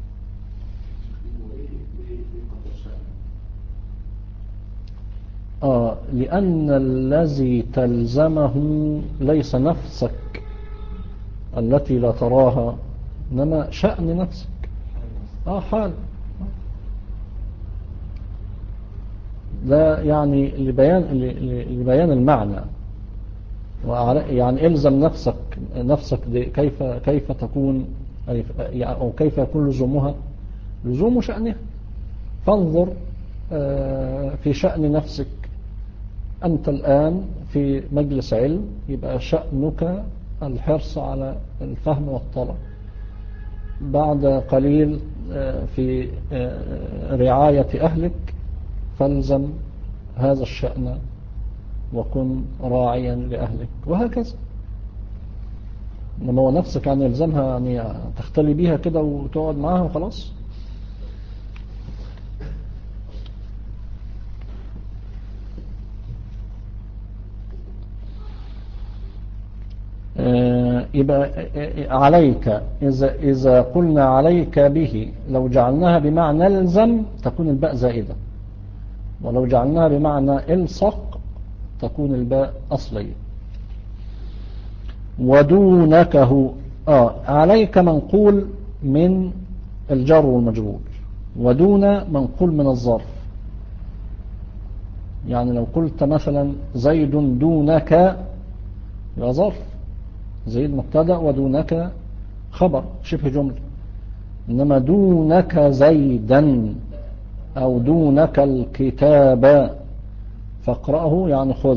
A: آه لأن الذي تلزمه ليس نفسك التي لا تراها، إنما شأن نفسك. آه حال ده يعني لبيان لبيان المعنى. يعني إلزم نفسك نفسك كيف كيف تكون أو كيف يكون لزومها لزوم شأنها. فانظر في شأن نفسك أنت الآن في مجلس علم، يبقى شأنك الحرص على الفهم والطلب. بعد قليل في رعاية أهلك فالزم هذا الشأن وكن راعيا لأهلك، وهكذا. إنما هو نفسك يعني يلزمها يعني تختلي بيها كده وتقعد معاها وخلاص. يبقى عليك، إذا, إذا قلنا عليك به لو جعلناها بمعنى الزم تكون الباء زائدة، ولو جعلناها بمعنى الصق تكون الباء أصلية. ودونكه آه عليك منقول من الجر والمجرور، ودون منقول من الظرف. يعني لو قلت مثلا زيد دونك يبقى ظرف، زيد مبتدا ودونك خبر شبه جملة. إنما دونك زيدا أو دونك الكتاب فاقرأه يعني خذ.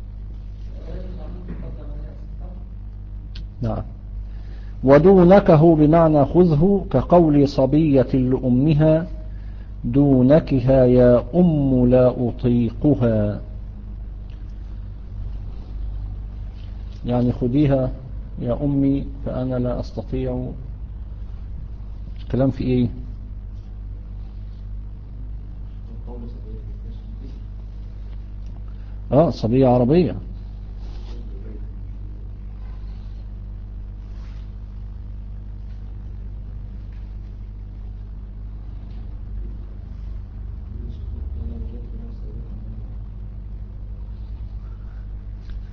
A: نعم. ودونكه بمعنى خذه، كقول صبية لأمها دونكها يا أم لا أطيقها، يعني خذيها يا أمي فأنا لا أستطيع. كلام في إيه؟ آه صبية عربية.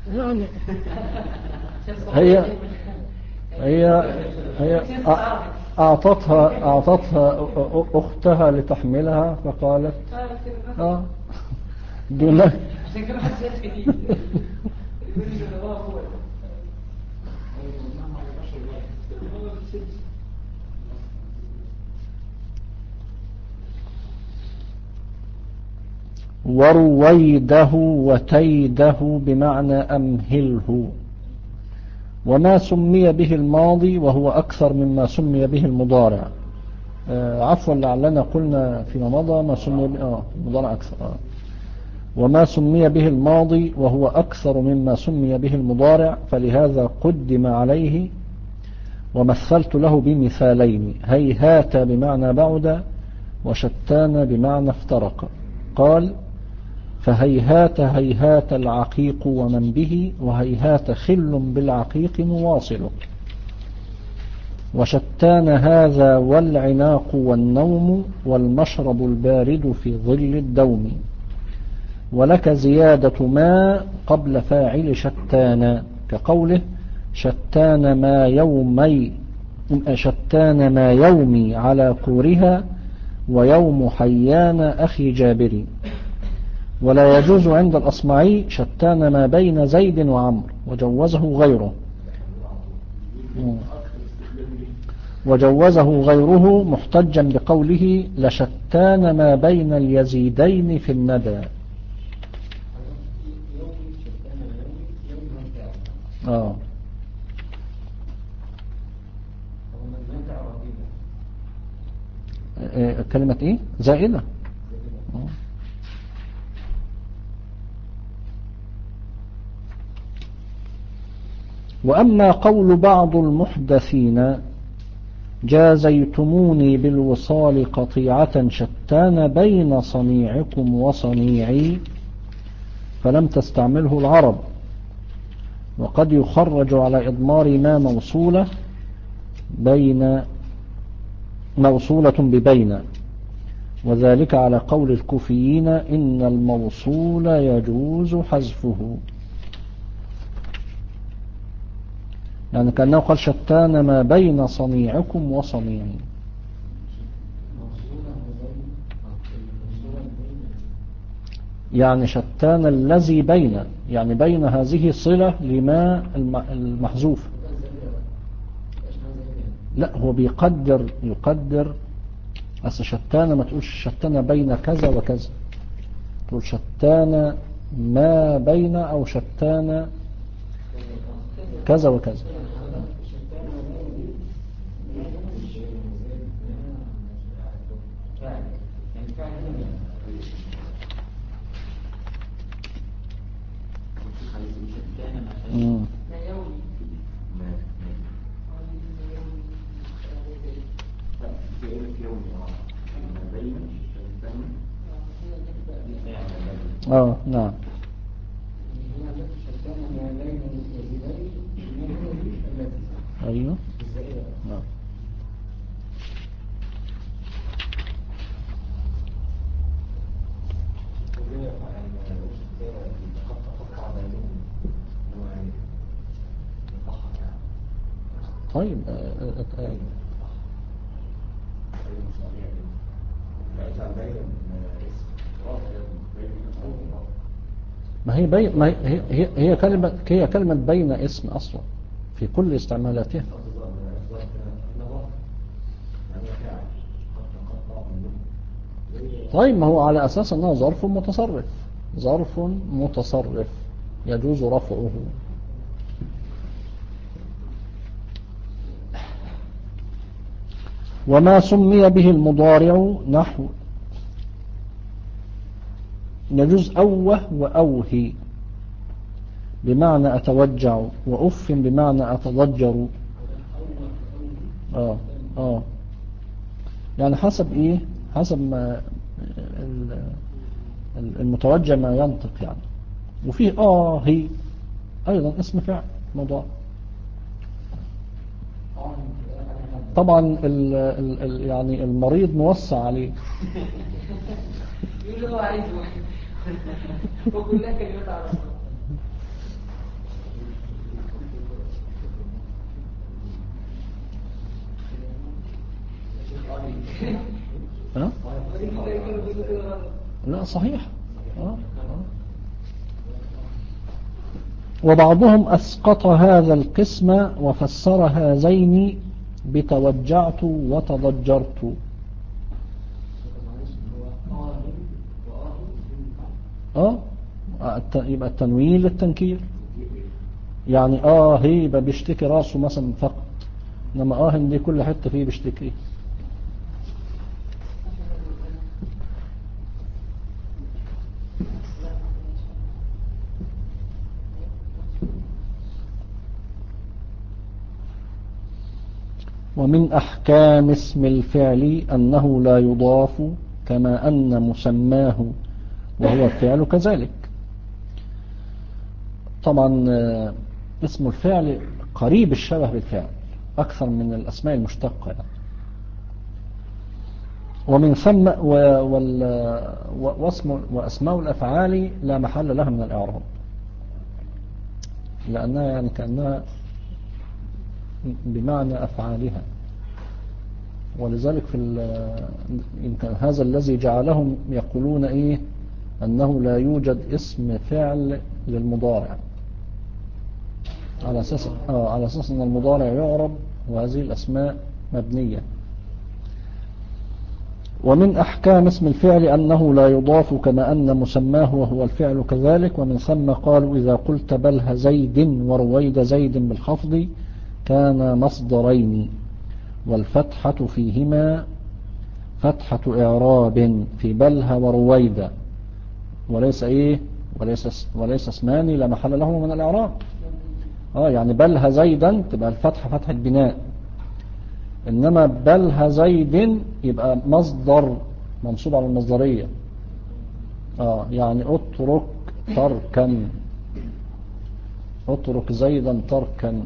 A: يعني هي هي هي أعطتها أعطتها أختها لتحملها فقالت آه دون
B: عشان كده حد شايف جديد يقول لي ده هو هو
A: ورويده وتيده بمعنى أمهله. وما سمي به الماضي وهو أكثر مما سمي به المضارع. آه عفوا لعلنا قلنا فيما مضى ما سمي به آه المضارع أكثر آه. وما سمي به الماضي وهو أكثر مما سمي به المضارع فلهذا قدم عليه. ومثلت له بمثالين هيهات بمعنى بعد وشتان بمعنى افترق. قال فهيهات هيهات العقيق ومن به وهيهات خل بالعقيق مواصل. وشتان هذا والعناق والنوم والمشرب البارد في ظل الدوم. ولك زيادة ما قبل فاعل شتان كقوله شتان ما يومي شتان ما يومي على كورها ويوم حيان أخي جابر. ولا يجوز عند الأصمعي شتان ما بين زيد وعمر وجوزه غيره وجوزه غيره محتجا بقوله لشتان ما بين اليزيدين في الندى. آه. كلمة ايه زائدة. آه. وأما قول بعض المحدثين جازيتموني بالوصال قطيعة شتان بين صنيعكم وصنيعي فلم تستعمله العرب. وقد يخرج على إضمار ما موصولة بين موصولة ببين وذلك على قول الكوفيين إن الموصول يجوز حذفه. يعني كأنه قال شتان ما بين صنيعكم وصنيعي. يعني شتان الذي بين يعني بين هذه صلة لما المحذوف. لا هو بيقدر يقدر أصل شتان ما تقولش شتان بين كذا وكذا تقول شتان ما بين أو شتان كذا وكذا. مم. اه نعم. ايوه نعم. طيب آه آه آه. ما هي بي... ما هي هي هي كلمة هي كلمة بين اسم أصلا في كل استعمالاتها. طيب ما هو على أساس أنه ظرف متصرف ظرف متصرف يجوز رفعه. وما سمي به المضارع نحو يجوز أوه وأوهي بمعنى أتوجع وأف بمعنى أتضجر. آه آه يعني حسب إيه حسب ما المتوجع ما ينطق يعني. وفيه آه هي أيضا اسم فعل مضارع. طبعا ال ال يعني المريض موسع عليه
B: يقول له هو عايز واحد وكلها كلمات عربية.
A: ها؟ لا صحيح. آه. آه. وبعضهم أسقط هذا القسم وفسر هذين بتوجعت وتضجرت. اه يبقى التنوين للتنكير، يعني اه هي يبقى بيشتكي راسه مثلا فقط، انما اه دي كل حته فيه بيشتكي. ومن أحكام اسم الفعل أنه لا يضاف كما أن مسماه وهو الفعل كذلك. طبعا اسم الفعل قريب الشبه بالفعل أكثر من الأسماء المشتقة يعني. ومن ثم واسم وأسماء الأفعال لا محل لها من الإعراب، لأنها يعني كأنها بمعنى أفعالها، ولذلك في يمكن هذا الذي جعلهم يقولون إيه أنه لا يوجد اسم فعل للمضارع، على أساس آه على أساس أن المضارع يعرب وهذه الأسماء مبنية. ومن أحكام اسم الفعل أنه لا يضاف كما أن مسماه وهو الفعل كذلك. ومن ثم قالوا إذا قلت بلها زيد ورويد زيد بالخفض كان مصدرين، والفتحة فيهما فتحة إعراب في بلها ورويد، وليس إيه وليس وليس اسمان لا محل له من الإعراب. آه يعني بلها زيدا تبقى الفتحة فتحة بناء، إنما بلها زيد يبقى مصدر منصوب على المصدرية. آه يعني اترك تركا، اترك زيدا تركا.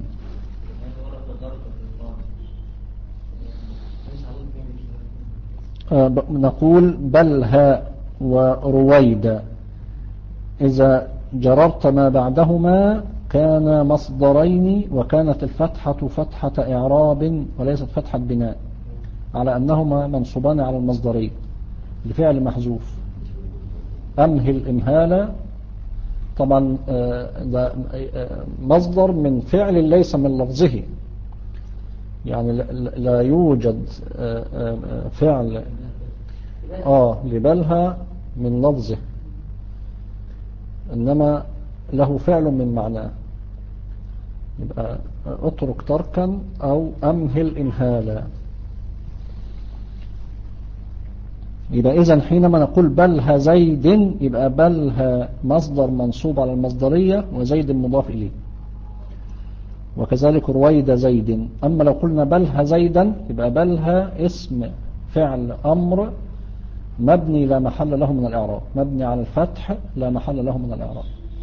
A: آه نقول بلها ورويد إذا جررت ما بعدهما كان مصدرين، وكانت الفتحة فتحة إعراب وليست فتحة بناء، على أنهما منصوبان على المصدرين لفعل محذوف. أمهل إمهالا طبعا ده مصدر من فعل ليس من لفظه، يعني لا يوجد فعل آه لبلها من لفظه، إنما له فعل من معناه. يبقى اترك تركا أو أمهل إمهالا. يبقى إذن حينما نقول بلها زيد يبقى بلها مصدر منصوب على المصدرية وزيد مضاف إليه، وكذلك رويد زيد. أما لو قلنا بلها زيدا يبقى بلها اسم فعل أمر مبني لا محل له من الإعراب، مبني على الفتح لا محل له من الإعراب.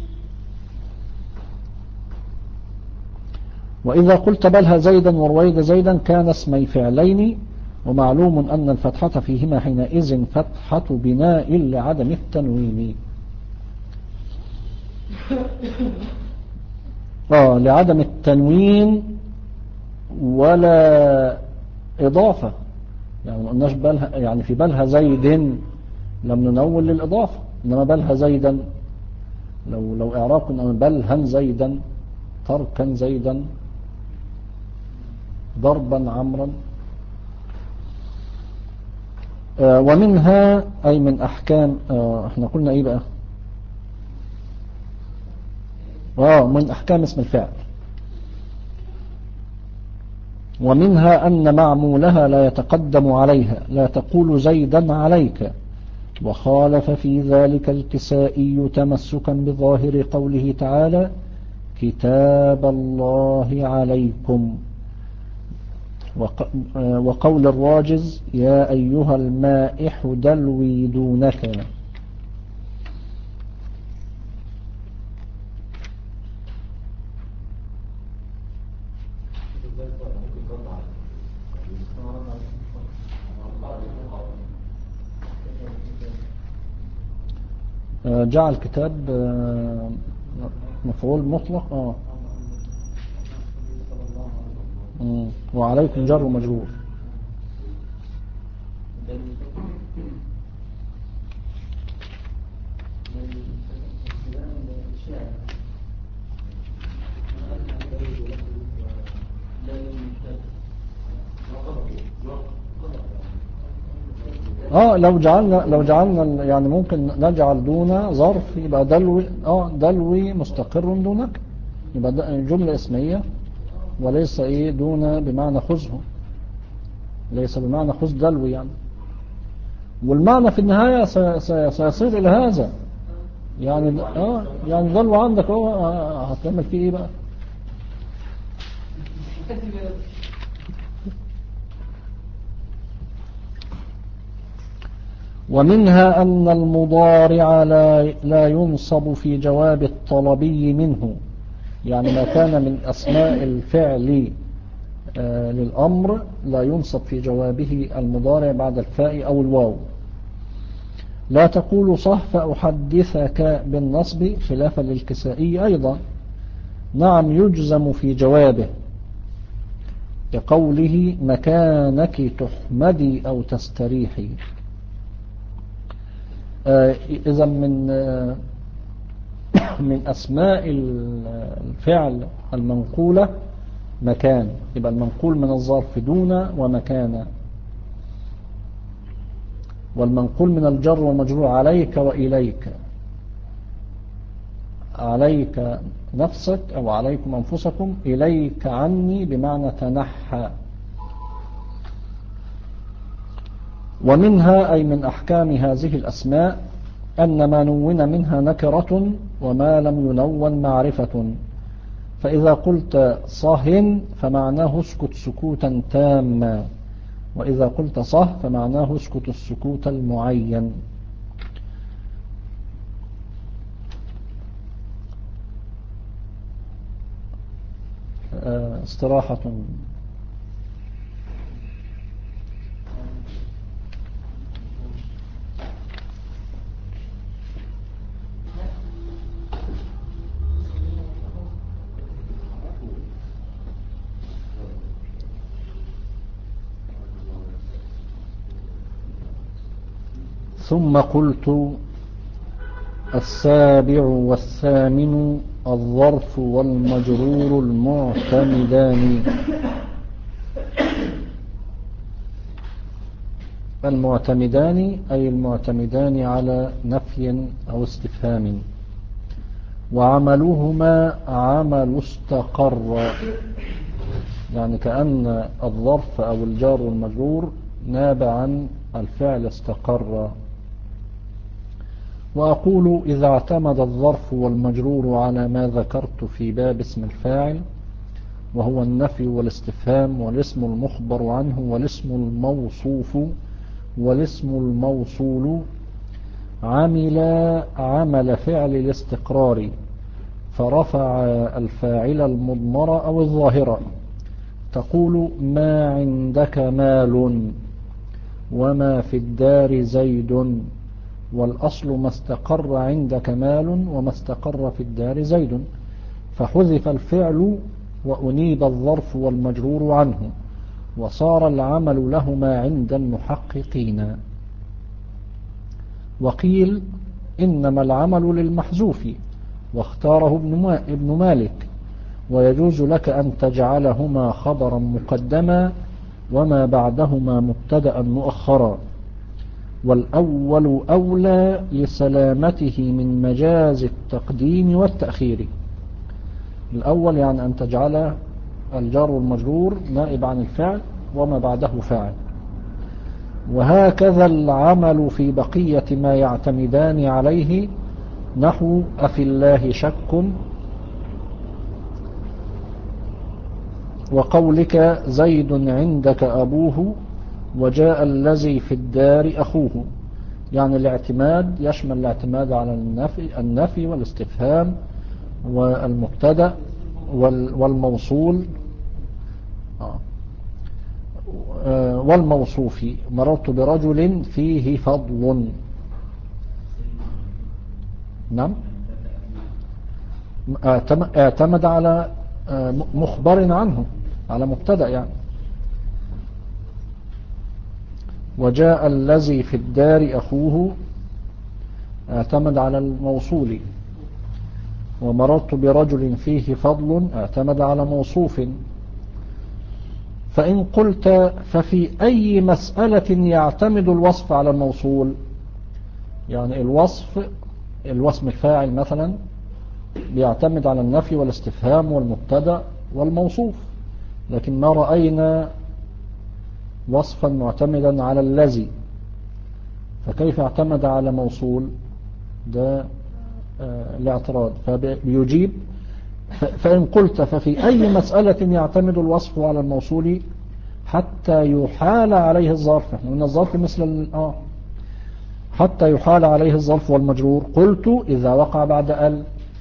A: وإذا قلت بلها زيدا ورويد زيدا كان اسمي فعلين، ومعلوم أن الفتحة فيهما حينئذ فتحة بناء لعدم التنوين. آه لعدم التنوين ولا إضافة، يعني ما قلناش بلها، يعني في بلها زيد لم ننول للإضافة، إنما بلها زيدا لو لو إعراب كنا بلها زيدا تركا زيدا ضربا عمرا. آه ومنها أي من أحكام آه احنا قلنا إيه بقى آه من أحكام اسم الفعل. ومنها أن معمولها لا يتقدم عليها، لا تقول زيدا عليك. وخالف في ذلك الكسائي تمسكا بظاهر قوله تعالى كتاب الله عليكم، وقول الراجز يا أيها المائح دلوي دونك. جعل كتاب مفعول مطلق اه وعليكم جر ومجرور. اه لو جعلنا لو جعلنا يعني ممكن نجعل دون ظرف يبقى دلوي اه دلوي مستقر دونك، يبقى جملة اسمية وليس ايه دون بمعنى خذه، ليس بمعنى خذ دلوي يعني. والمعنى في النهاية سيصير الى هذا يعني اه يعني دلو عندك هو هتعمل فيه ايه بقى؟ ومنها أن المضارع لا لا ينصب في جواب الطلبي منه، يعني ما كان من أسماء الفعل آه للأمر لا ينصب في جوابه المضارع بعد الفاء أو الواو. لا تقول صح فأحدثك بالنصب خلافا للكسائي أيضا. نعم يجزم في جوابه كقوله مكانك تحمدي أو تستريحي. آه إذا من آه من أسماء الفعل المنقولة مكان، يبقى المنقول من الظرف دون ومكان. والمنقول من الجر والمجرور عليك وإليك، عليك نفسك أو عليكم أنفسكم، إليك عني بمعنى تنحى. ومنها أي من أحكام هذه الأسماء أن ما نون منها نكرة وما لم ينون معرفة. فإذا قلت صه فمعناه اسكت سكوتا تاما، وإذا قلت صه فمعناه اسكت السكوت المعين. استراحة. ثم قلت السابع والثامن الظرف والمجرور المعتمدان. المعتمدان أي المعتمدان على نفي أو استفهام. وعملهما عمل استقر، يعني كأن الظرف أو الجار والمجرور ناب عن الفعل استقر. وأقول إذا اعتمد الظرف والمجرور على ما ذكرت في باب اسم الفاعل، وهو النفي والاستفهام والاسم المخبر عنه والاسم الموصوف والاسم الموصول، عمل عمل فعل الاستقرار فرفع الفاعل المضمر أو الظاهرة. تقول ما عندك مال وما في الدار زيد، والأصل ما استقر عندك مال وما استقر في الدار زيد، فحذف الفعل وأنيب الظرف والمجرور عنه، وصار العمل لهما عند المحققين. وقيل إنما العمل للمحذوف، واختاره ابن مالك، ويجوز لك أن تجعلهما خبرا مقدما وما بعدهما مبتدأ مؤخرا، والأول أولى لسلامته من مجاز التقديم والتأخير. الأول يعني أن تجعل الجار والمجرور نائب عن الفعل وما بعده فاعل. وهكذا العمل في بقية ما يعتمدان عليه، نحو أفي الله شك، وقولك زيد عندك أبوه وجاء الذي في الدار أخوه. يعني الاعتماد يشمل الاعتماد على النفي, النفي والاستفهام والمبتدأ والموصول والموصوف. مررت برجل فيه فضل. نعم اعتمد على مخبر عنه، على مبتدأ يعني. وجاء الذي في الدار أخوه اعتمد على الموصول. ومررت برجل فيه فضل اعتمد على موصوف. فإن قلت ففي أي مسألة يعتمد الوصف على الموصول؟ يعني الوصف الوصف الفاعل مثلا بيعتمد على النفي والاستفهام والمبتدأ والموصوف، لكن ما رأينا وصفا معتمدا على الذي، فكيف اعتمد على موصول؟ ده آه الاعتراض. فبيجيب فإن قلت ففي أي مسألة يعتمد الوصف على الموصول حتى يحال عليه الظرف. احنا قلنا الظرف مثل اه حتى يحال عليه الظرف والمجرور. قلت إذا وقع بعد ال،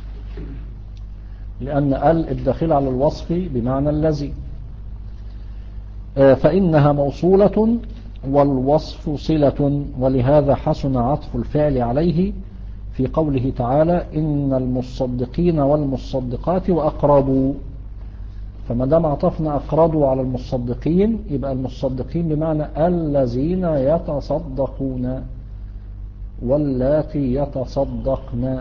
A: لأن ال الداخل على الوصف بمعنى الذي. فإنها موصولة والوصف صلة، ولهذا حسن عطف الفعل عليه في قوله تعالى إن المصدقين والمصدقات وأقربوا. فما دام عطفنا أقربوا على المصدقين يبقى المصدقين بمعنى الذين يتصدقون واللاتي يتصدقن.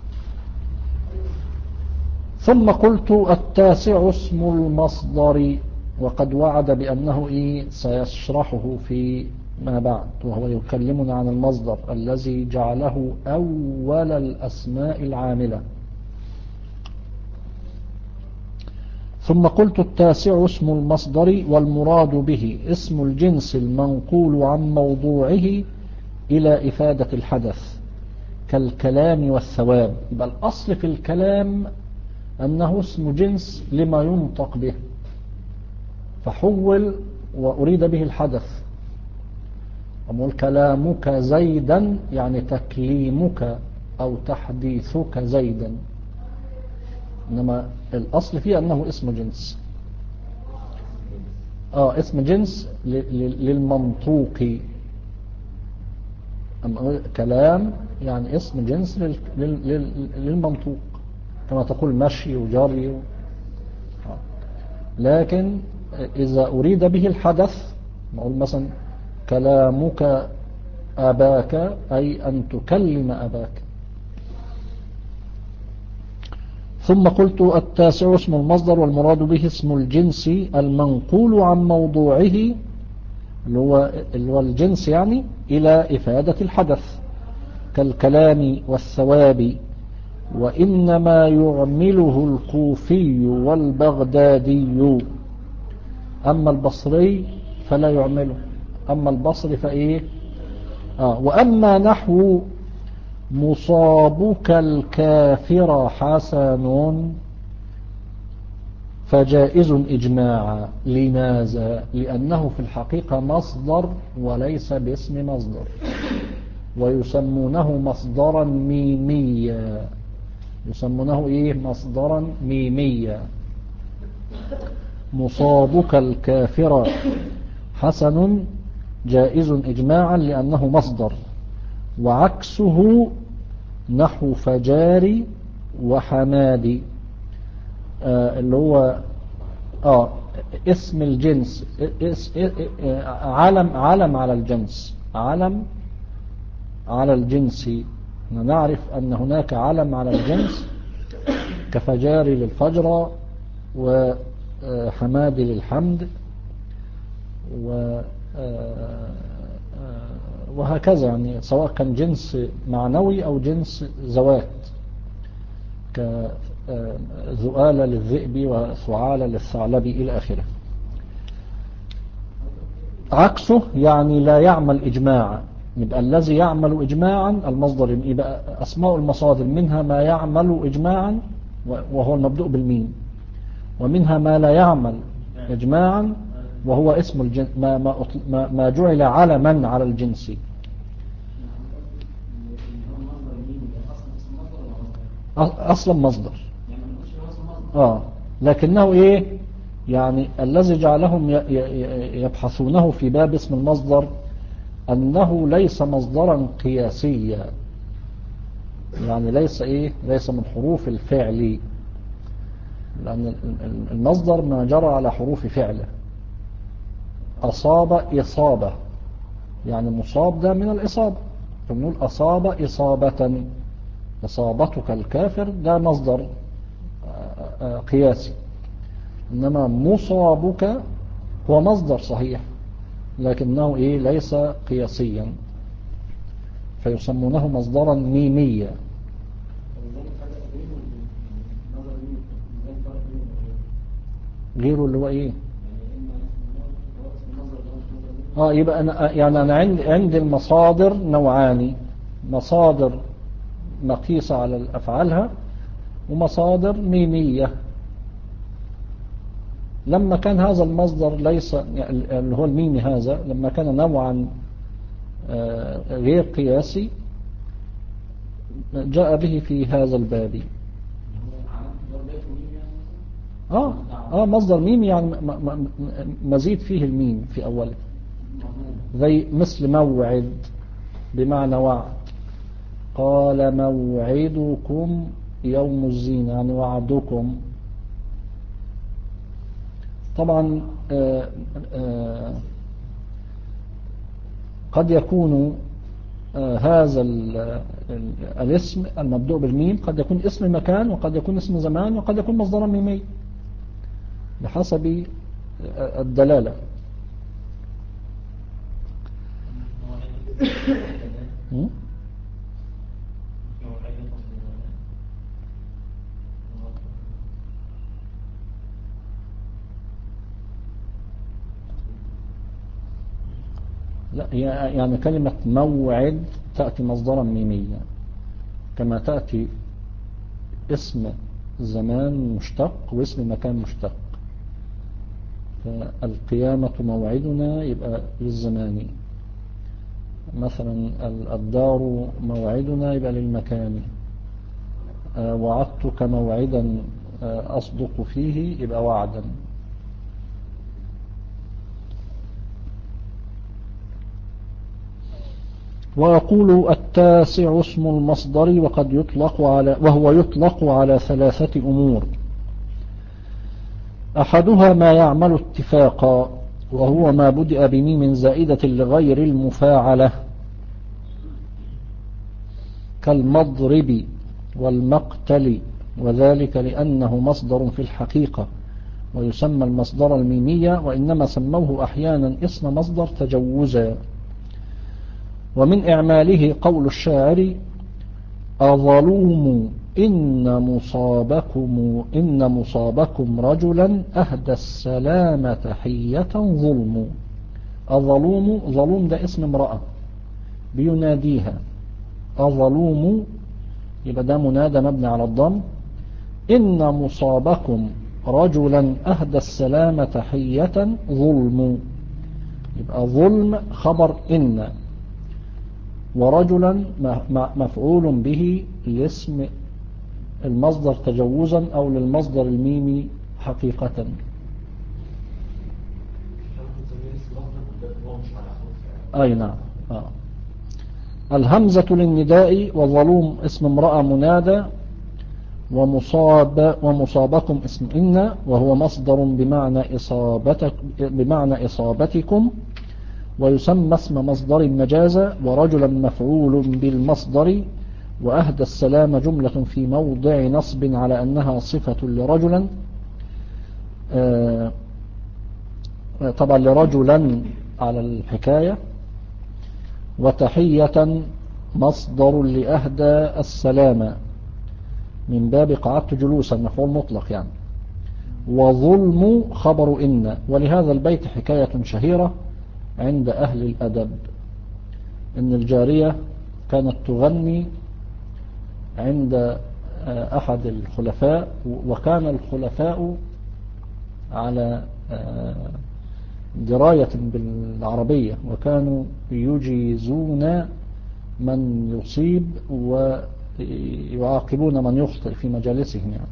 A: ثم قلت التاسع اسم المصدر، وقد وعد بأنه إيه سيشرحه في ما بعد، وهو يكلمنا عن المصدر الذي جعله أول الأسماء العاملة. ثم قلت التاسع اسم المصدر، والمراد به اسم الجنس المنقول عن موضوعه إلى إفادة الحدث كالكلام والثواب. يبقى الأصل في الكلام أنه اسم جنس لما ينطق به، فحول وأريد به الحدث. أقول كلامك زيدا يعني تكليمك أو تحديثك زيدا، إنما الأصل فيه أنه اسم جنس. آه اسم جنس للمنطوق. كلام يعني اسم جنس للمنطوق، كما تقول مشي وجري. لكن إذا أريد به الحدث نقول مثلا كلامك أباك أي أن تكلم أباك. ثم قلت التاسع اسم المصدر، والمراد به اسم الجنس المنقول عن موضوعه اللي هو, اللي هو الجنس يعني إلى إفادة الحدث كالكلام والثواب. وإنما يعمله الكوفي والبغدادي، أما البصري فلا يعمله. أما البصري فإيه آه وأما نحو مصابك الكافر حسن فجائز إجماعا. لماذا؟ لأنه في الحقيقة مصدر وليس باسم مصدر، ويسمونه مصدرا ميميا. يسمونه إيه مصدرا ميميا. مصابك الكافر حسن جائز إجماعا لأنه مصدر، وعكسه نحو فجاري وحمادي آه اللي هو آه اسم الجنس اس علم علم على الجنس علم على الجنس. نعرف أن هناك علم على الجنس كفجاري للفجر وحمادي للحمد وهكذا، يعني سواء كان جنس معنوي أو جنس ذوات كذؤال للذئب وثعال للثعلب إلى آخره. عكسه يعني لا يعمل إجماعا. يبقى الذي يعمل إجماعا المصدر. يبقى أسماء المصادر منها ما يعمل إجماعا وهو المبدوء بالميم، ومنها ما لا يعمل إجماعا وهو اسم الجنس ما, ما, ما جعل علما على الجنس. أصلا مصدر آه لكنه إيه يعني الذي جعلهم يبحثونه في باب اسم المصدر أنه ليس مصدرا قياسيا، يعني ليس إيه ليس من حروف الفعل، لأن المصدر ما جرى على حروف فعله. أصاب إصابة يعني مصاب ده من الإصابة، فبنقول أصاب إصابة، إصابتك الكافر ده مصدر قياسي، إنما مصابك هو مصدر صحيح لكنه إيه ليس قياسيا، فيسمونه مصدرا ميميا. غيره اللي هو إيه؟ آه يبقى أنا يعني أنا عند عند المصادر نوعان، مصادر مقيسة على أفعالها ومصادر ميمية. لما كان هذا المصدر ليس اللي هو الميمي هذا لما كان نوعا غير قياسي جاء به في هذا الباب. آه آه مصدر ميمي يعني مزيد فيه الميم في أوله، زي مثل موعد بمعنى وعد، قال موعدكم يوم الزينة يعني وعدكم. طبعا آآ آآ قد يكون هذا الاسم المبدوء بالميم قد يكون اسم مكان وقد يكون اسم زمان وقد يكون مصدرا ميمي بحسب الدلالة. لا يعني كلمة موعد تأتي مصدرا ميميا كما تأتي اسم زمان مشتق واسم مكان مشتق. فالقيامة موعدنا يبقى للزمان، مثلا الدار موعدنا يبقى للمكان، وعدتك موعدا أصدق فيه يبقى وعدا. ويقول التاسع اسم المصدر وقد يطلق على وهو يطلق على ثلاثة أمور: أحدها ما يعمل اتفاقا وهو ما بدأ بميم زائدة لغير المفاعلة كالمضرب والمقتل، وذلك لأنه مصدر في الحقيقة ويسمى المصدر الميمية، وإنما سموه أحيانا اسم مصدر تجوزا. ومن إعماله قول الشاعر: أظلوم إن مصابكم إن مصابكم رجلا أهدى السلامة حية ظلم. أظلوم، ظلوم ده اسم امرأة بيناديها، أظلوم يبقى ده منادى مبني على الضم. إن مصابكم رجلا أهدى السلامة حية ظلم، يبقى ظلم خبر إن، ورجلا مفعول به لاسم المصدر تجوزا أو للمصدر الميمي حقيقة. أي نعم. آه. الهمزة للنداء، وظلوم اسم امرأة منادى، ومصاب ومصابكم اسم إن وهو مصدر بمعنى إصابتك بمعنى إصابتكم، ويسمى اسم مصدر مجازا، ورجلا مفعول بالمصدر، وأهدى السلام جملة في موضع نصب على أنها صفة لرجلا، آه طبعا لرجلا على الحكاية، وتحية مصدر لأهدى السلام من باب قعدت جلوسا مفعول مطلق يعني. وظلم خبر إن. ولهذا البيت حكاية شهيرة عند أهل الأدب إن الجارية كانت تغني عند أحد الخلفاء، وكان الخلفاء على دراية بالعربية وكانوا يجيزون من يصيب ويعاقبون من يخطئ في مجالسهم يعني.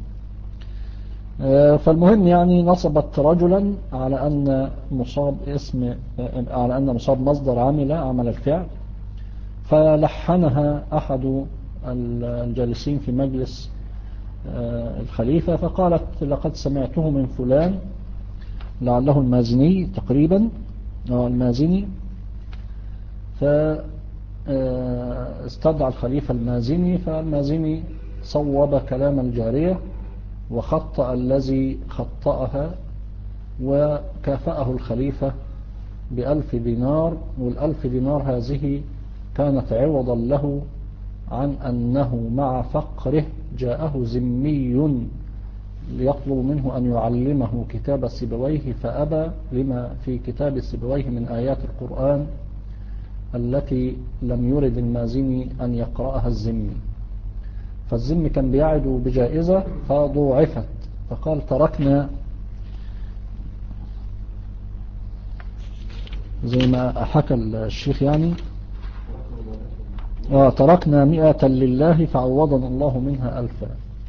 A: فالمهم يعني نصبت رجلا على أن مصاب اسم على أن مصاب مصدر عمل عمل الفعل، فلحنها أحد الجالسين في مجلس الخليفة فقالت: لقد سمعته من فلان، لعله المازني تقريبا أو المازني، فاستدعى الخليفة المازني، فالمازني صوب كلام الجارية وخطأ الذي خطأها، وكافأه الخليفة بألف دينار، والألف دينار هذه كانت عوضا له عن أنه مع فقره جاءه ذمي ليطلب منه أن يعلمه كتاب سيبويه، فأبى لما في كتاب سيبويه من آيات القرآن التي لم يرد المازني أن يقرأها الذمي. فالذمي كان بيعد بجائزة فضوعفت، فقال تركنا زي ما حكى الشيخ يعني آه تركنا مئة لله فعوضنا الله منها ألفا.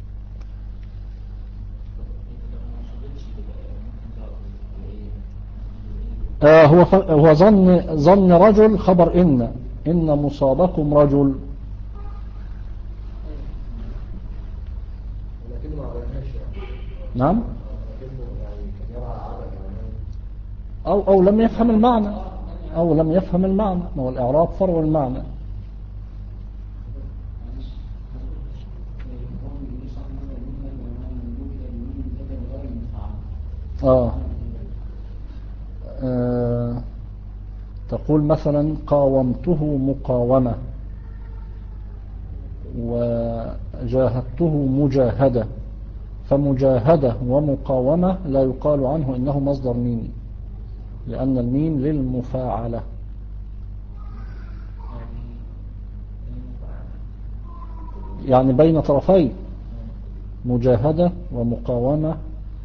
A: آه هو هو ظن ظن رجل خبر إن إن مصابكم رجل، نعم، أو أو لم يفهم المعنى أو لم يفهم المعنى ما هو الإعراب فرع المعنى. آه. آه تقول مثلا قاومته مقاومة وجاهدته مجاهدة، فمجاهدة ومقاومة لا يقال عنه إنه مصدر ميمي، لأن الميم للمفاعلة. يعني بين طرفي مجاهدة ومقاومة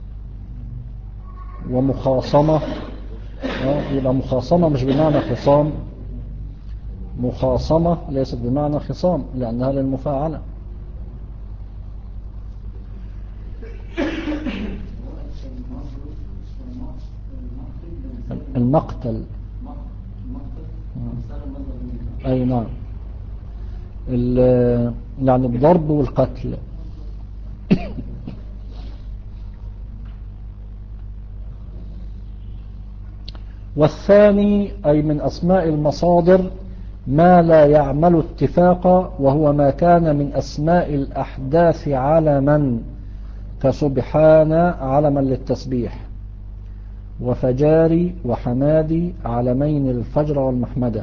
A: ومخاصمة. يبقى مخاصمة مش بمعنى خصام، مخاصمة ليست بمعنى خصام لأنها للمفاعلة. المقتل، أي نعم، يعني الضرب والقتل. والثاني أي من أسماء المصادر ما لا يعمل اتفاقا، وهو ما كان من أسماء الأحداث علما كسبحان علما للتسبيح، وفجاري وحمادي علمين للفجر والمحمدة.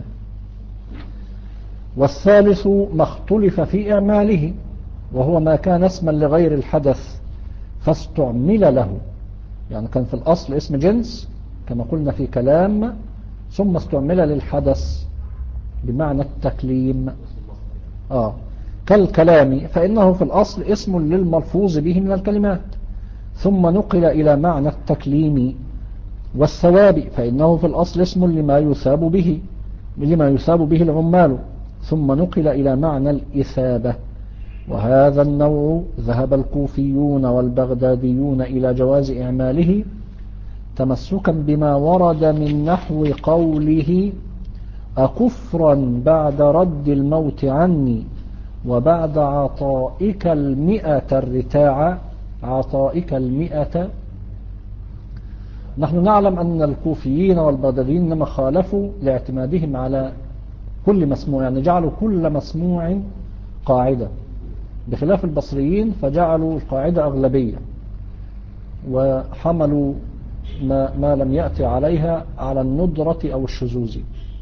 A: والثالث ما اختلف في إعماله، وهو ما كان اسما لغير الحدث فاستعمل له، يعني كان في الأصل اسم جنس كما قلنا في كلام، ثم استعمل للحدث بمعنى التكليم. آه كالكلام فإنه في الأصل اسم للملفوظ به من الكلمات، ثم نقل إلى معنى التكليم. والثواب فإنه في الأصل اسم لما يثاب به لما يثاب به العمال، ثم نقل إلى معنى الإثابة. وهذا النوع ذهب الكوفيون والبغداديون إلى جواز إعماله تمسكا بما ورد من نحو قوله أكفرا بعد رد الموت عني وبعد عطائك المئة الرتاع. عطائك المئة، نحن نعلم أن الكوفيين والبغداديين لما خالفوا لاعتمادهم على كل مسموع، يعني جعلوا كل مسموع قاعدة، بخلاف البصريين فجعلوا القاعدة أغلبية وحملوا ما, ما لم يأتي عليها على الندرة أو الشذوذ.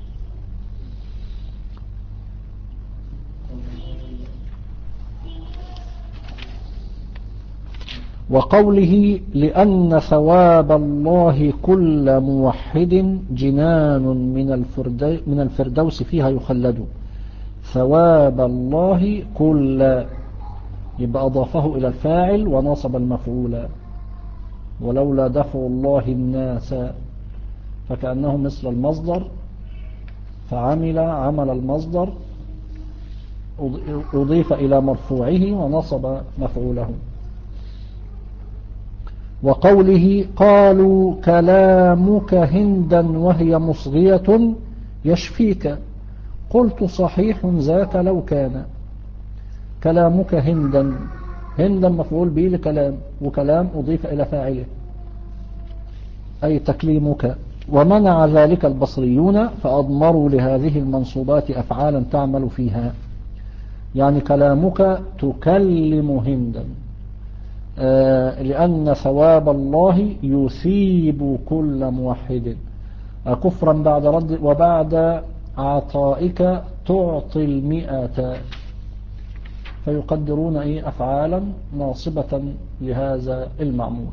A: وقوله لأن ثواب الله كل موحد جنان من من الفردوس فيها يخلد. ثواب الله كل، يبقى أضافه إلى الفاعل ونصب المفعول. ولولا دفع الله الناس فكأنه مثل المصدر، فعمل عمل المصدر أضيف إلى مرفوعه ونصب مفعوله. وقوله قالوا كلامك هندا وهي مصغية يشفيك، قلت صحيح ذاك لو كان. كلامك هندا، هندا مفعول به لكلام، وكلام أضيف إلى فاعله أي تكليمك. ومنع ذلك البصريون فأضمروا لهذه المنصوبات أفعالا تعمل فيها. يعني كلامك تكلم هندا، آه لأن ثواب الله يثيب كل موحد، كفرا بعد رد وبعد عطائك تعطي المئة، فيقدرون إيه أفعالا ناصبة لهذا المعمول.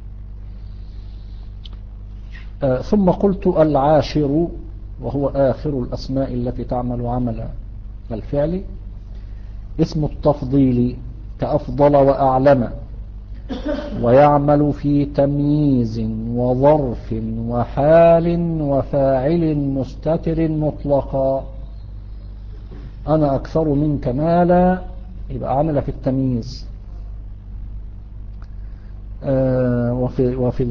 A: آه ثم قلت العاشر وهو آخر الأسماء التي تعمل عمل الفعل اسم التفضيل كأفضل وأعلم، ويعمل في تمييز وظرف وحال وفاعل مستتر مطلقا. أنا أكثر منك مالا، يبقى عمل في التمييز. آه وفي, وفي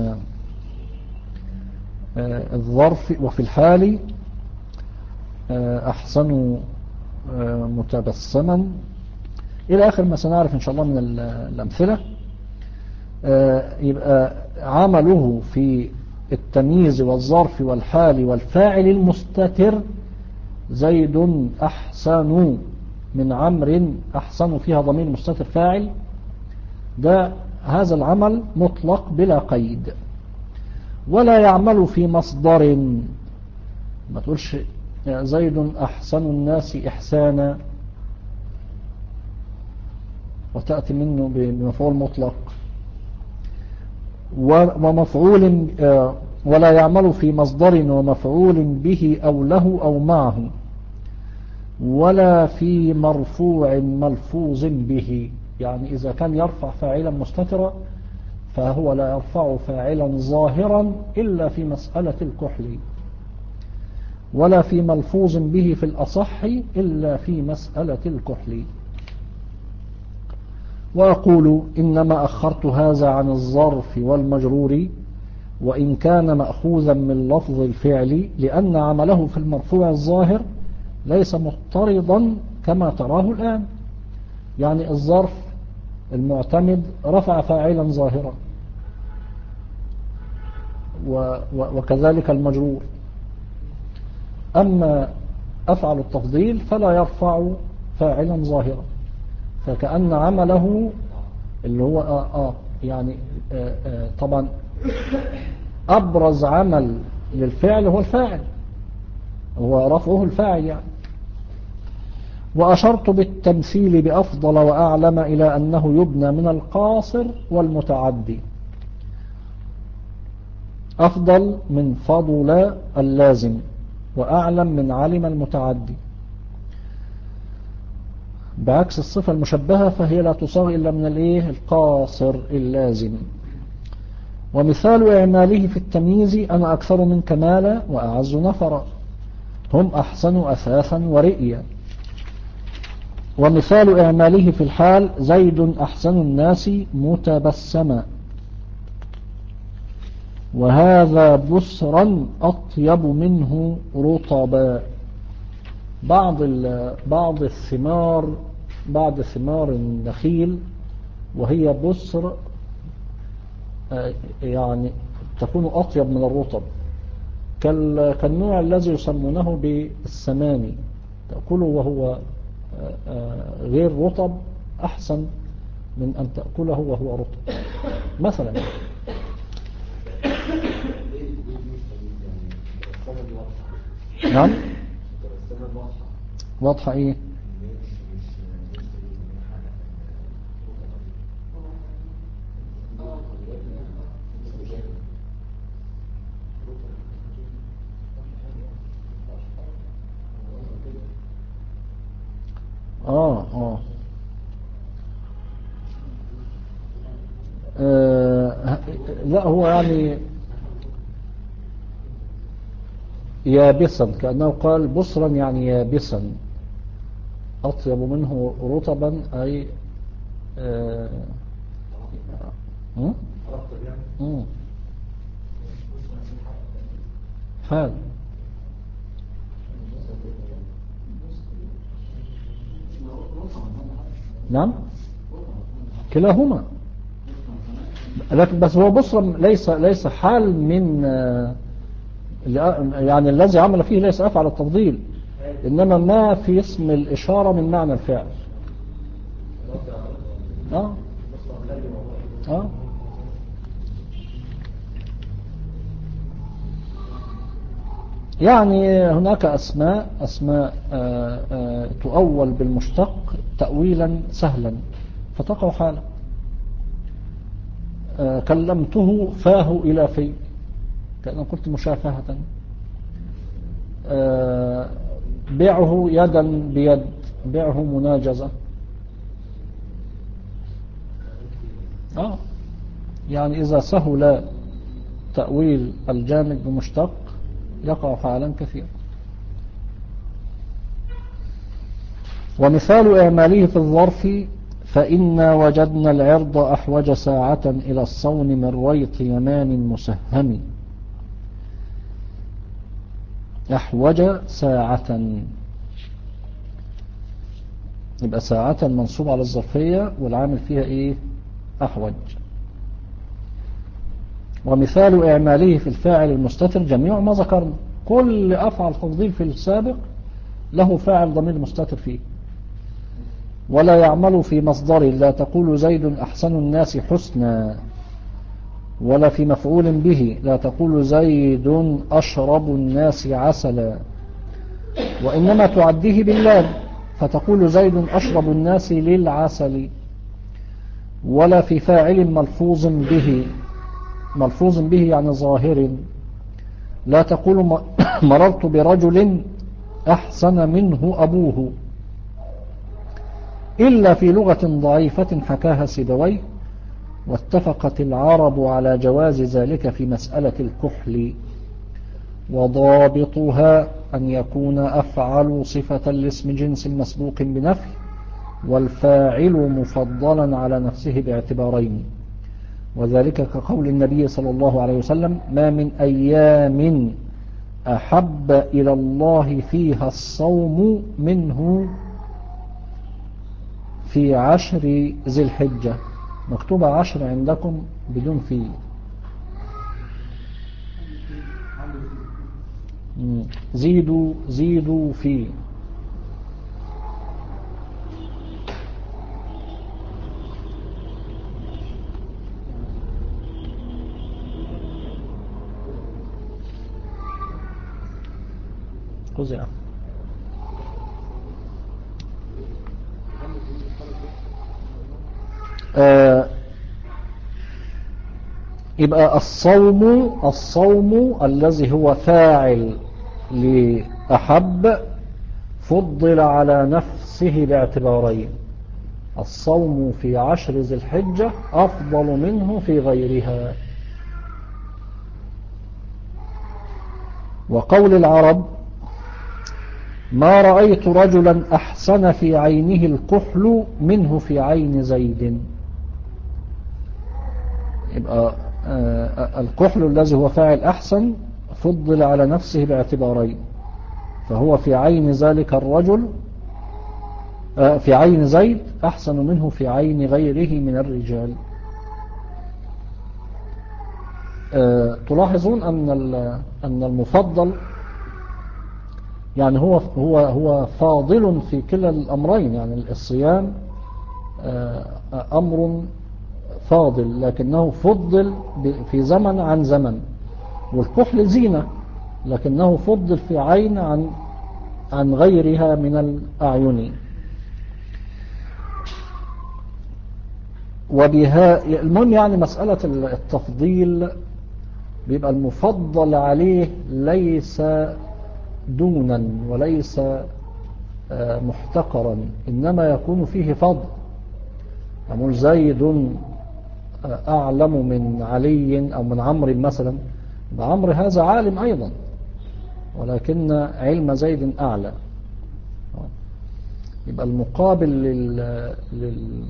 A: آه الظرف وفي الحال آه أحسن آه متبسما إلى آخر ما سنعرف إن شاء الله من الأمثلة. آه يبقى عمله في التمييز والظرف والحال والفاعل المستتر، زيد أحسن من عمرو، أحسن فيها ضمير مستتر فاعل، ده هذا العمل مطلق بلا قيد. ولا يعمل في مصدر، ما تقولش زيد أحسن الناس إحسانا وتأتي منه بمفعول مطلق. ومفعول ولا يعمل في مصدر ومفعول به أو له أو معه، ولا في مرفوع ملفوظ به. يعني إذا كان يرفع فاعلا مستترا فهو لا يرفع فاعلا ظاهرا إلا في مسألة الكحل، ولا في ملفوظ به في الأصح إلا في مسألة الكحل. وأقول إنما أخرت هذا عن الظرف والمجرور وإن كان مأخوذا من لفظ الفعل، لأن عمله في المرفوع الظاهر ليس مضطردا كما تراه الآن. يعني الظرف المعتمد رفع فاعلا ظاهرا، وكذلك المجرور. أما أفعل التفضيل فلا يرفع فاعلا ظاهرا، فكأن عمله اللي هو آه آه يعني آه آه طبعا أبرز عمل للفعل هو الفاعل، هو رفعه الفاعل يعني. وأشرت بالتمثيل بأفضل وأعلم إلى أنه يبنى من القاصر والمتعدي. أفضل من فضل اللازم، وأعلم من علم المتعدي، بعكس الصفة المشبهة فهي لا تصاغ إلا من الايه القاصر اللازم. ومثال إعماله في التمييز أنا أكثر من كمالا وأعز نفرا، هم أحسن أثاثا ورئيا. ومثال إعماله في الحال زيد أحسن الناس متبسما، وهذا بسرا أطيب منه رطبا. بعض بعض الثمار بعض ثمار النخيل وهي بسر يعني تكون أطيب من الرطب، كالنوع الذي يسمونه بالسماني، تأكله وهو غير رطب أحسن من أن تأكله وهو رطب مثلا. نعم واضحة ايه؟ آه آه آه لا هو يعني يابسا، كأنه قال بصرا يعني يابسا، أطيب منه رطبا أي آه آه حال. نعم كلاهما، لكن بس هو بصرا ليس ليس حال من يعني الذي عمل فيه ليس أفعل التفضيل، إنما ما في اسم الإشارة من معنى الفعل. آه. آه. يعني هناك أسماء أسماء آآ آآ تؤول بالمشتق تأويلا سهلا فتقع حالا. كلمته فاه إلى في، كأنه قلت مشافهة. بيعه يدا بيد، بيعه مناجزة. آه. يعني إذا سهل تأويل الجامد بمشتق يقع حالا كثيرا. ومثال إعماله في الظرف: فإنا وجدنا العرض أحوج ساعة إلى الصون من ريط يمان مسهم. أحوج ساعة، يبقى ساعة منصوب على الظرفية والعامل فيها إيه؟ أحوج. ومثال إعماله في الفاعل المستتر جميع ما ذكرنا، كل أفعل تفضيل في السابق له فاعل ضمير مستتر فيه. ولا يعمل في مصدر، لا تقول زيد أحسن الناس حسنا، ولا في مفعول به، لا تقول زيد أشرب الناس عسلا، وإنما تعديه باللام فتقول زيد أشرب الناس للعسل. ولا في فاعل ملفوظ به، ملفوظ به يعني ظاهر، لا تقول مررت برجل أحسن منه أبوه، إلا في لغة ضعيفة حكاها سيبويه، واتفقت العرب على جواز ذلك في مسألة الكحل. وضابطها أن يكون أفعل صفة لاسم جنس مسبوق بنفي، والفاعل مفضلا على نفسه باعتبارين، وذلك كقول النبي صلى الله عليه وسلم: ما من أيام أحب إلى الله فيها الصوم منه في عشر ذي الحجة. مكتوبة عشر عندكم بدون في. زيدوا زيدوا في. قزع. آه يبقى الصوم الصوم الذي هو فاعل لأحب فضل على نفسه باعتبارين: الصوم في عشر ذي الحجة أفضل منه في غيرها. وقول العرب: ما رأيت رجلا أحسن في عينه الكحل منه في عين زيد. يبقى الكحل الذي هو فاعل أحسن فضل على نفسه باعتبارين: فهو في عين ذلك الرجل في عين زيد أحسن منه في عين غيره من الرجال. تلاحظون أن أن المفضل يعني هو هو هو فاضل في كلا الأمرين. يعني الصيام أمر فاضل لكنه فضل في زمن عن زمن، والكحل زينة لكنه فضل في عين عن عن غيرها من الأعين. وبها المهم يعني مسألة التفضيل بيبقى المفضل عليه ليس دونا وليس محتقرا، إنما يكون فيه فضل. أقول زيد أعلم من علي أو من عمرو مثلا، عمرو هذا عالم أيضا ولكن علم زيد أعلى. يبقى المقابل لل... لل...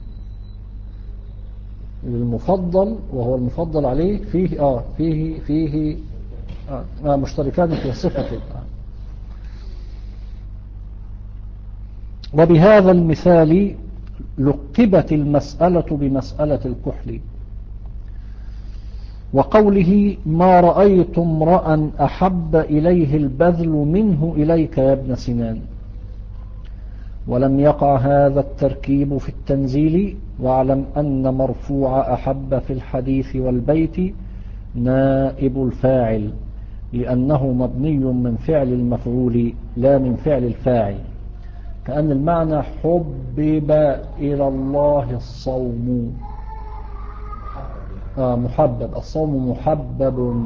A: للمفضل وهو المفضل عليه فيه آه فيه فيه آه مشتركان في صفته. وبهذا المثال لقبت المسألة بمسألة الكحل، وقوله ما رأيت امرأ أحب إليه البذل منه إليك يا ابن سنان. ولم يقع هذا التركيب في التنزيل، واعلم أن مرفوع أحب في الحديث والبيت نائب الفاعل، لأنه مبني من فعل المفعول لا من فعل الفاعل، كأن المعنى حبب إلى الله الصوم. آه محبب، الصوم محبب.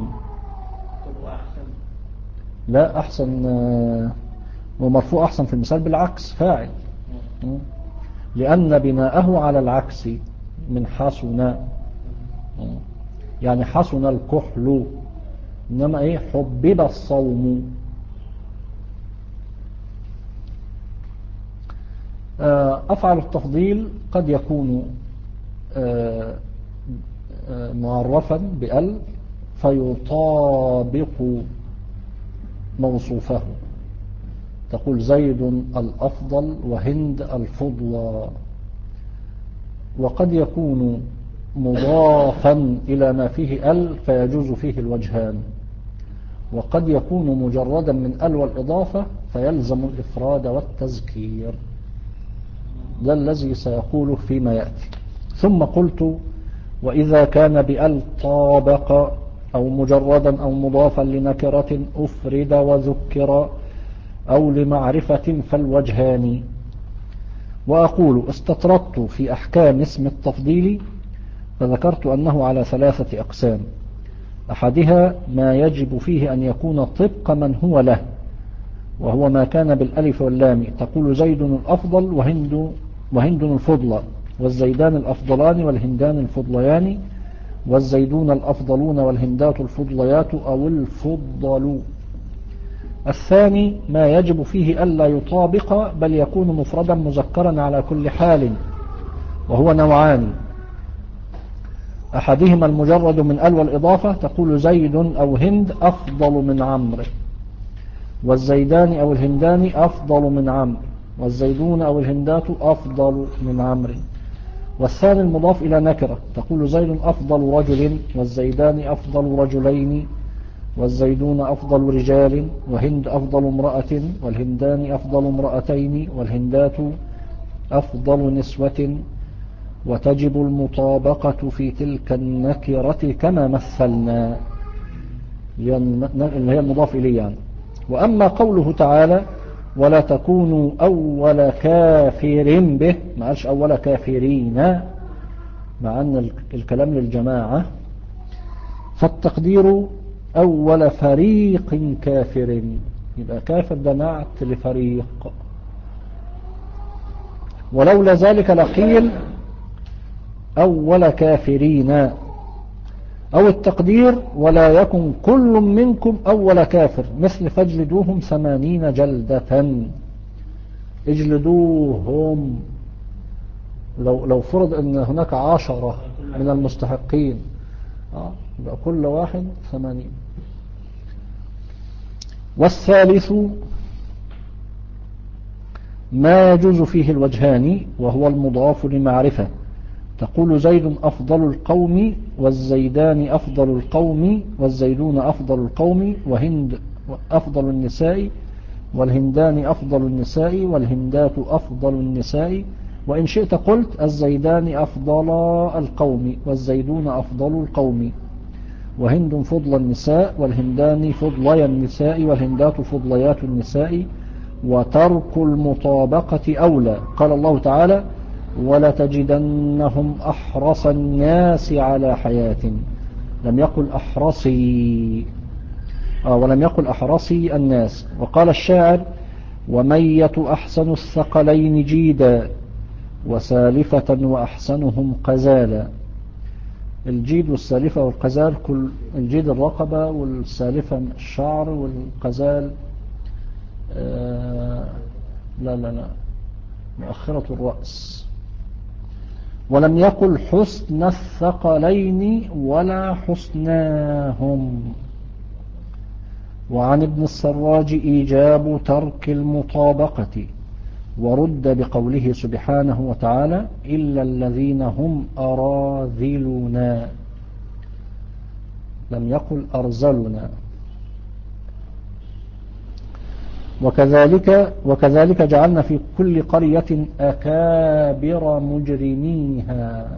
A: لا أحسن، آه ومرفوع أحسن في المثال بالعكس فاعل، لأن بناءه على العكس من حسن، يعني حسن الكحل، إنما إيه حبب الصوم. أفعل التفضيل قد يكون معرفا بأل فيطابق موصوفه، تقول زيد الأفضل وهند الفضلى. وقد يكون مضافا إلى ما فيه ال فيجوز فيه الوجهان، وقد يكون مجردا من ال والإضافة فيلزم الإفراد والتذكير. ده الذي سيقوله فيما يأتي. ثم قلت وإذا كان بأل طابق أو مجردا أو مضافا لنكرة أفرد وذكر أو لمعرفة فالوجهان. وأقول استطردت في أحكام اسم التفضيل فذكرت أنه على ثلاثة أقسام. أحدها ما يجب فيه أن يكون طبق من هو له، وهو ما كان بالألف واللام، تقول زيد الأفضل وهند, وهند الفضلى، والزيدان الأفضلان والهندان الفضليان، والزيدون الأفضلون والهندات الفضليات أو الفضل. الثاني ما يجب فيه ألا يطابق بل يكون مفردا مذكرا على كل حال، وهو نوعان. أحدهما المجرد من ال والإضافة، تقول زيد أو هند أفضل من عمرو، والزيدان أو الهندان أفضل من عمرو، والزيدون أو الهندات أفضل من عمرو. والثاني المضاف إلى نكرة، تقول زيد أفضل رجل، والزيدان أفضل رجلين، والزيدون أفضل رجال، وهند أفضل امرأة، والهندان أفضل امرأتين، والهندات أفضل نسوة. وتجب المطابقة في تلك النكرة كما مثلنا، اللي هي المضاف إليه يعني. وأما قوله تعالى ولا تكونوا أول كافر به، ما قالش أول كافرين مع أن الكلام للجماعة، فالتقدير أول فريق كافر، يبقى كافر ده نعت لفريق. ولولا ذلك لقيل أول كافرين، أو التقدير ولا يكن كل منكم أول كافر، مثل فاجلدوهم ثمانين جلدة، اجلدوهم. لو, لو فرض أن هناك عشرة من المستحقين آه يبقى كل واحد ثمانين. والثالث ما يجوز فيه الوجهان، وهو المضاف لمعرفة، تقول زيد أفضل القوم، والزيدان أفضل القوم، والزيدون أفضل القوم، وهند أفضل النساء، والهندان أفضل النساء، والهندات أفضل النساء. وإن شئت قلت الزيدان أفضل القوم، والزيدون أفضل القوم، وهند فضل النساء، والهندان فضلي النساء، والهندات فضليات النساء. وترك المطابقة أولى. قال الله تعالى ولتجدنهم أحرص الناس على حياة، لم يقل أحرصي آه ولم يقل أحرصي الناس. وقال الشاعر ومية أحسن الثقلين جيدا، وسالفة وأحسنهم قزالا. الجيد والسالفة والقزال، كل الجيد الرقبة، والسالفة الشعر، والقزال آه لا لا لا مؤخرة الرأس. ولم يقل حسن الثقلين ولا حسناهم. وعن ابن السراج إيجاب ترك المطابقة، ورد بقوله سبحانه وتعالى إلا الذين هم أراذلنا. لم يقل أرذلنا. وكذلك وكذلك جعلنا في كل قرية أكابر مجرميها.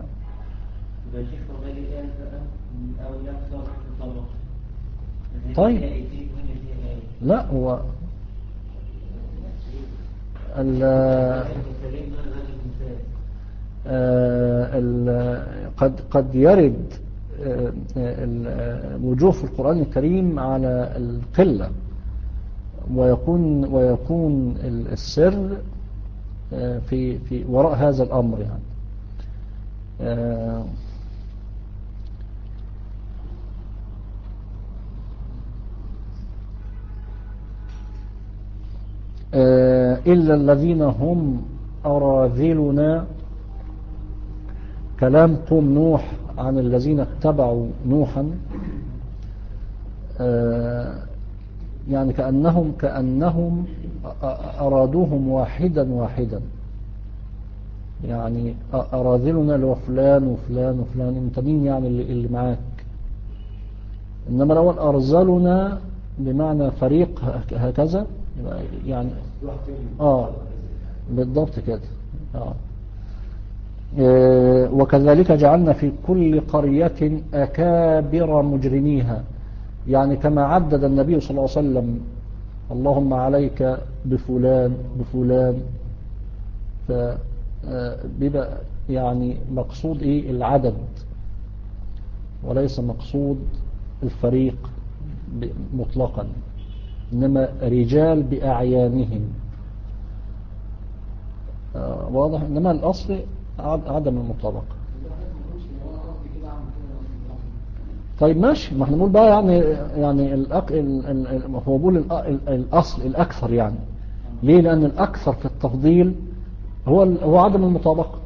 A: طيب لا هو ال ال قد قد يرد الوجوه في القرآن الكريم على القلة، ويكون ويكون السر في في وراء هذا الأمر يعني. إلا الذين هم أراذلنا، كلام قوم نوح عن الذين اتبعوا نوحا، يعني كأنهم كأنهم أرادوهم واحدا واحدا، يعني أراذلنا لو فلان وفلان وفلان، انت مين يعني اللي, اللي معاك. إنما لو أرذلنا بمعنى فريق هكذا يعني آه بالضبط كده. آه وكذلك جعلنا في كل قرية أكابر مجرميها، يعني كما عدد النبي صلى الله عليه وسلم اللهم عليك بفلان بفلان، فبيبقى يعني مقصود إيه العدد وليس مقصود الفريق مطلقا، إنما رجال بأعيانهم. واضح. إنما الأصل عدم المطابقة. طيب ماشي، ما احنا نقول بقى يعني يعني الأق... ال... ال... هو بيقول الأصل الأكثر يعني. ليه؟ لأن الأكثر في التفضيل هو ال... هو عدم المطابقة.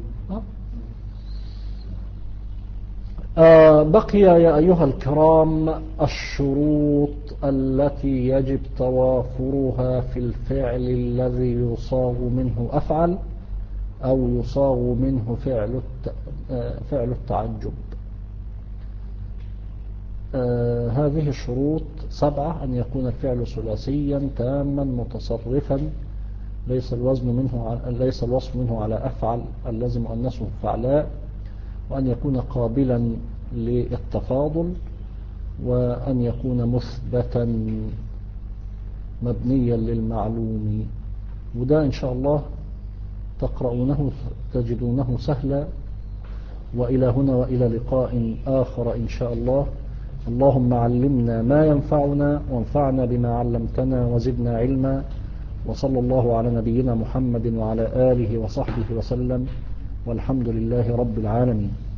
A: آه بقي يا أيها الكرام الشروط التي يجب توافرها في الفعل الذي يصاغ منه أفعل أو يصاغ منه فعل الت... آه فعل التعجب. آه هذه الشروط سبعة: أن يكون الفعل ثلاثيا تاما متصرفا، ليس الوزن منه على ليس الوصف منه على أفعل الذي مؤنثه فعلاء، وأن يكون قابلا للتفاضل، وأن يكون مثبتا مبنيا للمعلوم. وده إن شاء الله تقرؤونه تجدونه سهلا. وإلى هنا وإلى لقاء آخر إن شاء الله. اللهم علمنا ما ينفعنا وانفعنا بما علمتنا وزدنا علما، وصلى الله على نبينا محمد وعلى آله وصحبه وسلم، والحمد لله رب العالمين.